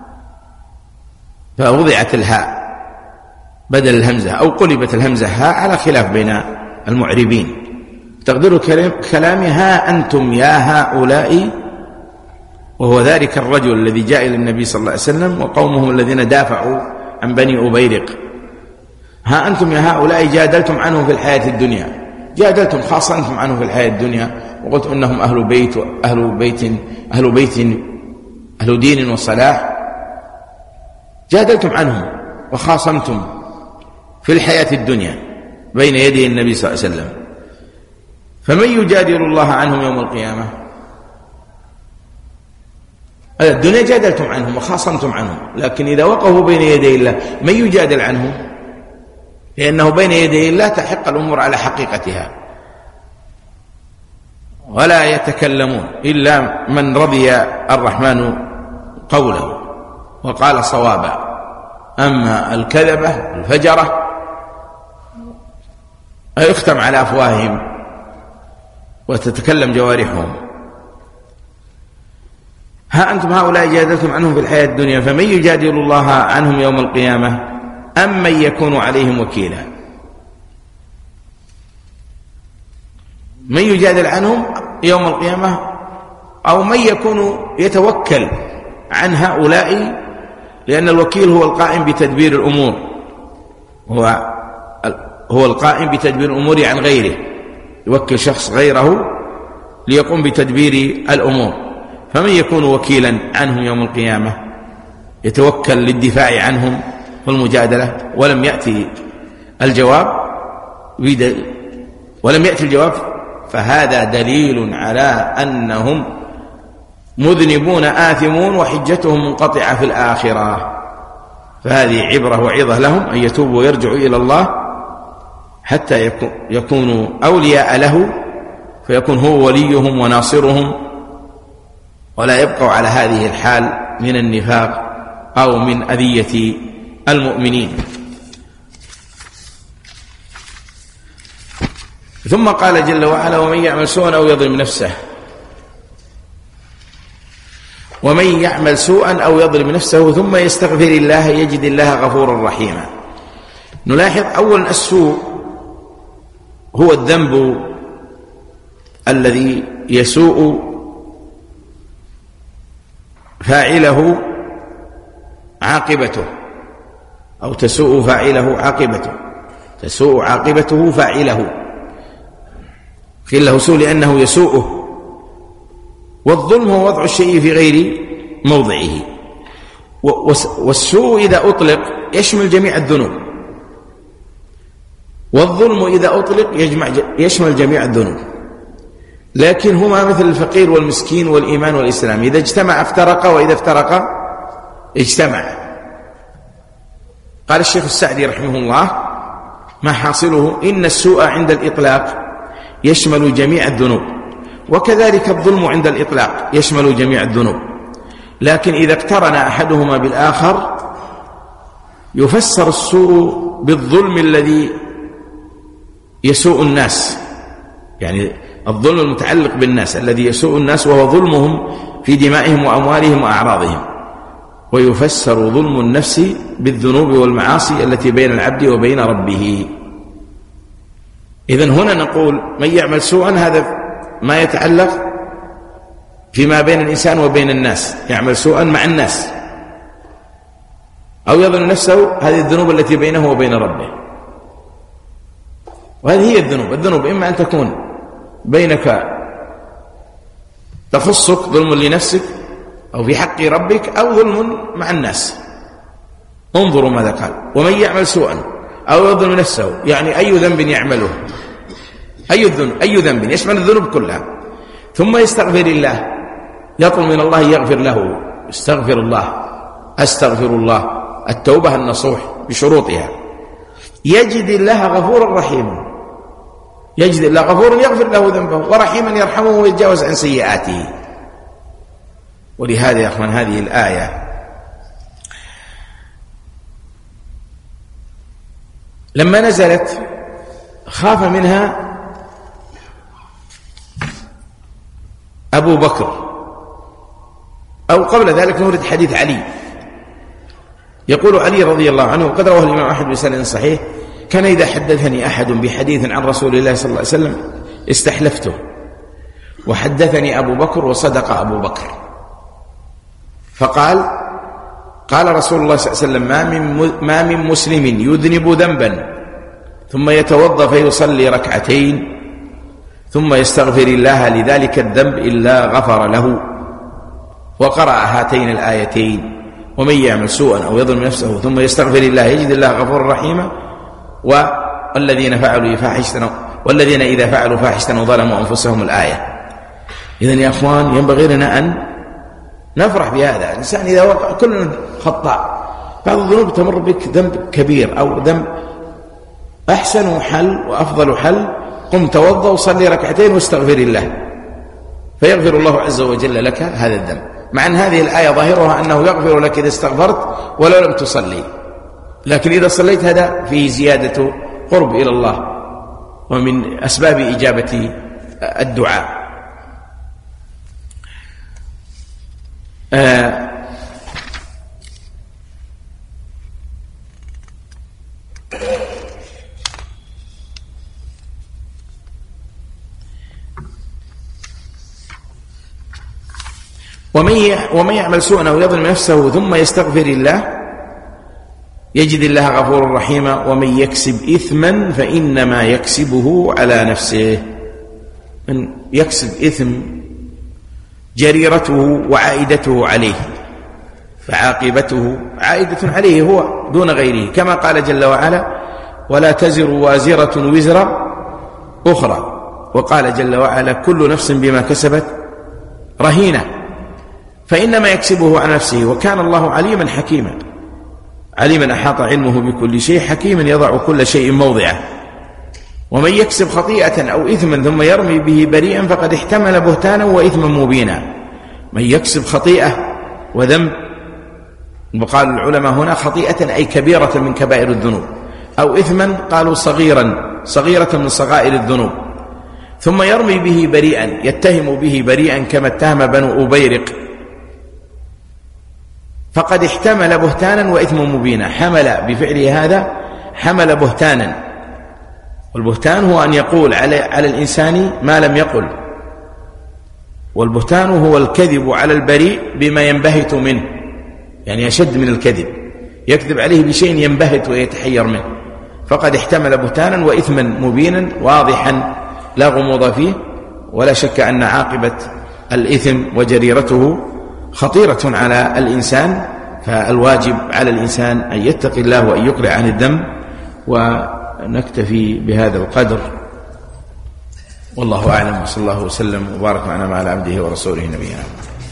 S1: فوضعت الهاء بدل الهمزة أو قلبت الهمزة هاء على خلاف بين المعربين. تقدير الكلام ها أنتم يا هؤلاء، وهو ذلك الرجل الذي جاء إلى النبي صلى الله عليه وسلم وقومهم الذين دافعوا عن بني أبيرق. ها أنتم يا هؤلاء جادلتم عنه في الحياة الدنيا، جادلتم خاصة أنتم عنه في الحياة الدنيا وقلت إنهم أهل بيت أهل بيت أهل بيت أهل دين وصلاح، جادلتم عنهم وخاصمتم في الحياة الدنيا بين يدي النبي صلى الله عليه وسلم، فمن يجادل الله عنهم يوم القيامة؟ الدنيا جادلتم عنهم وخاصمتم عنهم، لكن إذا وقفوا بين يدي الله من يجادل عنهم؟ لأنه بين يدي الله تحق الأمور على حقيقتها ولا يتكلمون إلا من رضي الرحمن قوله وقال صوابا. أما الكذبة الفجرة يختم على أفواههم وتتكلم جوارحهم. ها أنتم هؤلاء جادلتم عنهم في الحياة الدنيا فمن يجادل الله عنهم يوم القيامة أم من يكون عليهم وكيلا؟ من يجادل عنهم يوم القيامة أو من يكون يتوكل عن هؤلاء، لأن الوكيل هو القائم بتدبير الأمور، هو هو القائم بتدبير الأمور عن غيره، يوكل شخص غيره ليقوم بتدبير الأمور. فمن يكون وكيلا عنهم يوم القيامة يتوكل للدفاع عنهم والمجادلة؟ ولم يأتي الجواب ولم يأتي الجواب فهذا دليل على أنهم مذنبون آثمون وحجتهم منقطعة في الآخرة. فهذه عبرة وعظة لهم أن يتوبوا ويرجعوا إلى الله حتى يكونوا أولياء له، فيكون هو وليهم وناصرهم، ولا يبقوا على هذه الحال من النفاق أو من أذية المؤمنين. ثم قال جل وعلا: ومن يعمل سوءا أو يظلم نفسه ومن يعمل سوءا أو يظلم نفسه ثم يستغفر الله يجد الله غفورا رحيما. نلاحظ أولا السوء هو الذنب الذي يسوء فاعله عاقبته أو تسوء فاعله عاقبته تسوء عاقبته فاعله، قيل له سوء لأنه يسوءه. والظلم هو وضع الشيء في غير موضعه، والسوء إذا أطلق يشمل جميع الذنوب، والظلم إذا أطلق يشمل جميع الذنوب، لكن هما مثل الفقير والمسكين والإيمان والإسلام، إذا اجتمع افترق وإذا افترق اجتمع. قال الشيخ السعدي رحمه الله: ما حاصله إن السوء عند الإطلاق يشمل جميع الذنوب، وكذلك الظلم عند الإطلاق يشمل جميع الذنوب، لكن إذا اقترن أحدهما بالآخر يفسر السوء بالظلم الذي يسوء الناس، يعني الظلم المتعلق بالناس الذي يسوء الناس وهو ظلمهم في دمائهم وأموالهم وأعراضهم، ويفسر ظلم النفس بالذنوب والمعاصي التي بين العبد وبين ربه. إذن هنا نقول من يعمل سوءا هذا ما يتعلق فيما بين الإنسان وبين الناس، يعمل سوءا مع الناس أو يظلم نفسه، هذه الذنوب التي بينه وبين ربه. وهذه هي الذنوب. الذنوب إما أن تكون بينك تخصك ظلم لنفسك أو في حق ربك، أو ظلم مع الناس. انظروا ماذا قال: ومن يعمل سوءا أو يظلم نفسه، يعني أي ذنب يعمله، أي الذنب أي ذنب يشمل الذنوب كلها، ثم يستغفر الله، يطلب من الله يغفر له، استغفر الله، أستغفر الله، التوبة النصوح بشروطها، يجد الله غفورا رحيما، يجد الله غفورا يغفر له ذنبه، ورحيما يرحمه ويتجاوز عن سيئاته. ولهذا يا أخوان هذه الآية لما نزلت خاف منها أبو بكر، أو قبل ذلك نورد حديث علي. يقول علي رضي الله عنه، وقد رواه الإمام أحمد بسند صحيح: كان إذا حدثني أحد بحديث عن رسول الله صلى الله عليه وسلم استحلفته، وحدثني أبو بكر وصدق أبو بكر، فقال: قال رسول الله صلى الله عليه وسلم: ما من ما من مسلم يذنب ذنبا ثم يتوضأ فيصلي ركعتين ثم يستغفر الله لذلك الذنب إلا غفر له. وقرأ هاتين الآيتين: ومن يعمل سوءا أو يظلم نفسه ثم يستغفر الله يجد الله غفورا رحيما، والذين فعلوا فاحشة والذين إذا فعلوا فاحشة وظلموا أنفسهم، الآية. إذن يا أخوان ينبغي لنا أن نفرح بهذا. الإنسان إذا وقع، كلنا خطاء، بعض الذنوب تمر بك ذنب كبير أو ذنب، أحسن حل وأفضل حل: قم توضأ وصلي ركعتين واستغفر الله، فيغفر الله عز وجل لك هذا الذنب. مع أن هذه الآية ظاهرها أنه يغفر لك إذا استغفرت ولو لم تصلي، لكن إذا صليت هذا فيه زيادة قرب إلى الله، ومن أسباب إجابة الدعاء. آه ومن يعمل سوءا أو يظلم نفسه ثم يستغفر الله يجد الله غفورا رحيما، ومن يكسب إثما فإنما يكسبه على نفسه. من يكسب إثم جريرته وعائدته عليه، فعاقبته عائدة عليه هو دون غيره، كما قال جل وعلا: ولا تزر وازرة وزر أخرى. وقال جل وعلا: كل نفس بما كسبت رهينة، فإنما يكسبه على نفسه، وكان الله عليما حكيما. عليما أحاط علمه بكل شيء، حكيما يضع كل شيء موضعه. ومن يكسب خطيئة أو إثما ثم يرمي به بريئا فقد احتمل بهتانا وإثما مبينا. من يكسب خطيئة وذنب، وقال العلماء هنا خطيئة أي كبيرة من كبائر الذنوب، أو إثما قالوا صغيرا صغيرة من صغائر الذنوب، ثم يرمي به بريئا، يتهم به بريئا كما اتهم بنو أبيرق، فقد احتمل بهتانا وإثما مبينا. حمل بفعله هذا، حمل بهتانا، والبهتان هو أن يقول على, على الإنسان ما لم يقل، والبهتان هو الكذب على البريء بما ينبهت منه، يعني يشد من الكذب، يكذب عليه بشيء ينبهت ويتحير منه. فقد احتمل بهتانا وإثما مبينا واضحا لا غموض فيه، ولا شك أن عاقبة الإثم وجريرته خطيرة على الإنسان، فالواجب على الإنسان أن يتقي الله وأن يقلع عن الذنب. ونكتفي بهذا القدر، والله أعلم، وصلى الله وسلم وبارك على عبده ورسوله نبينا.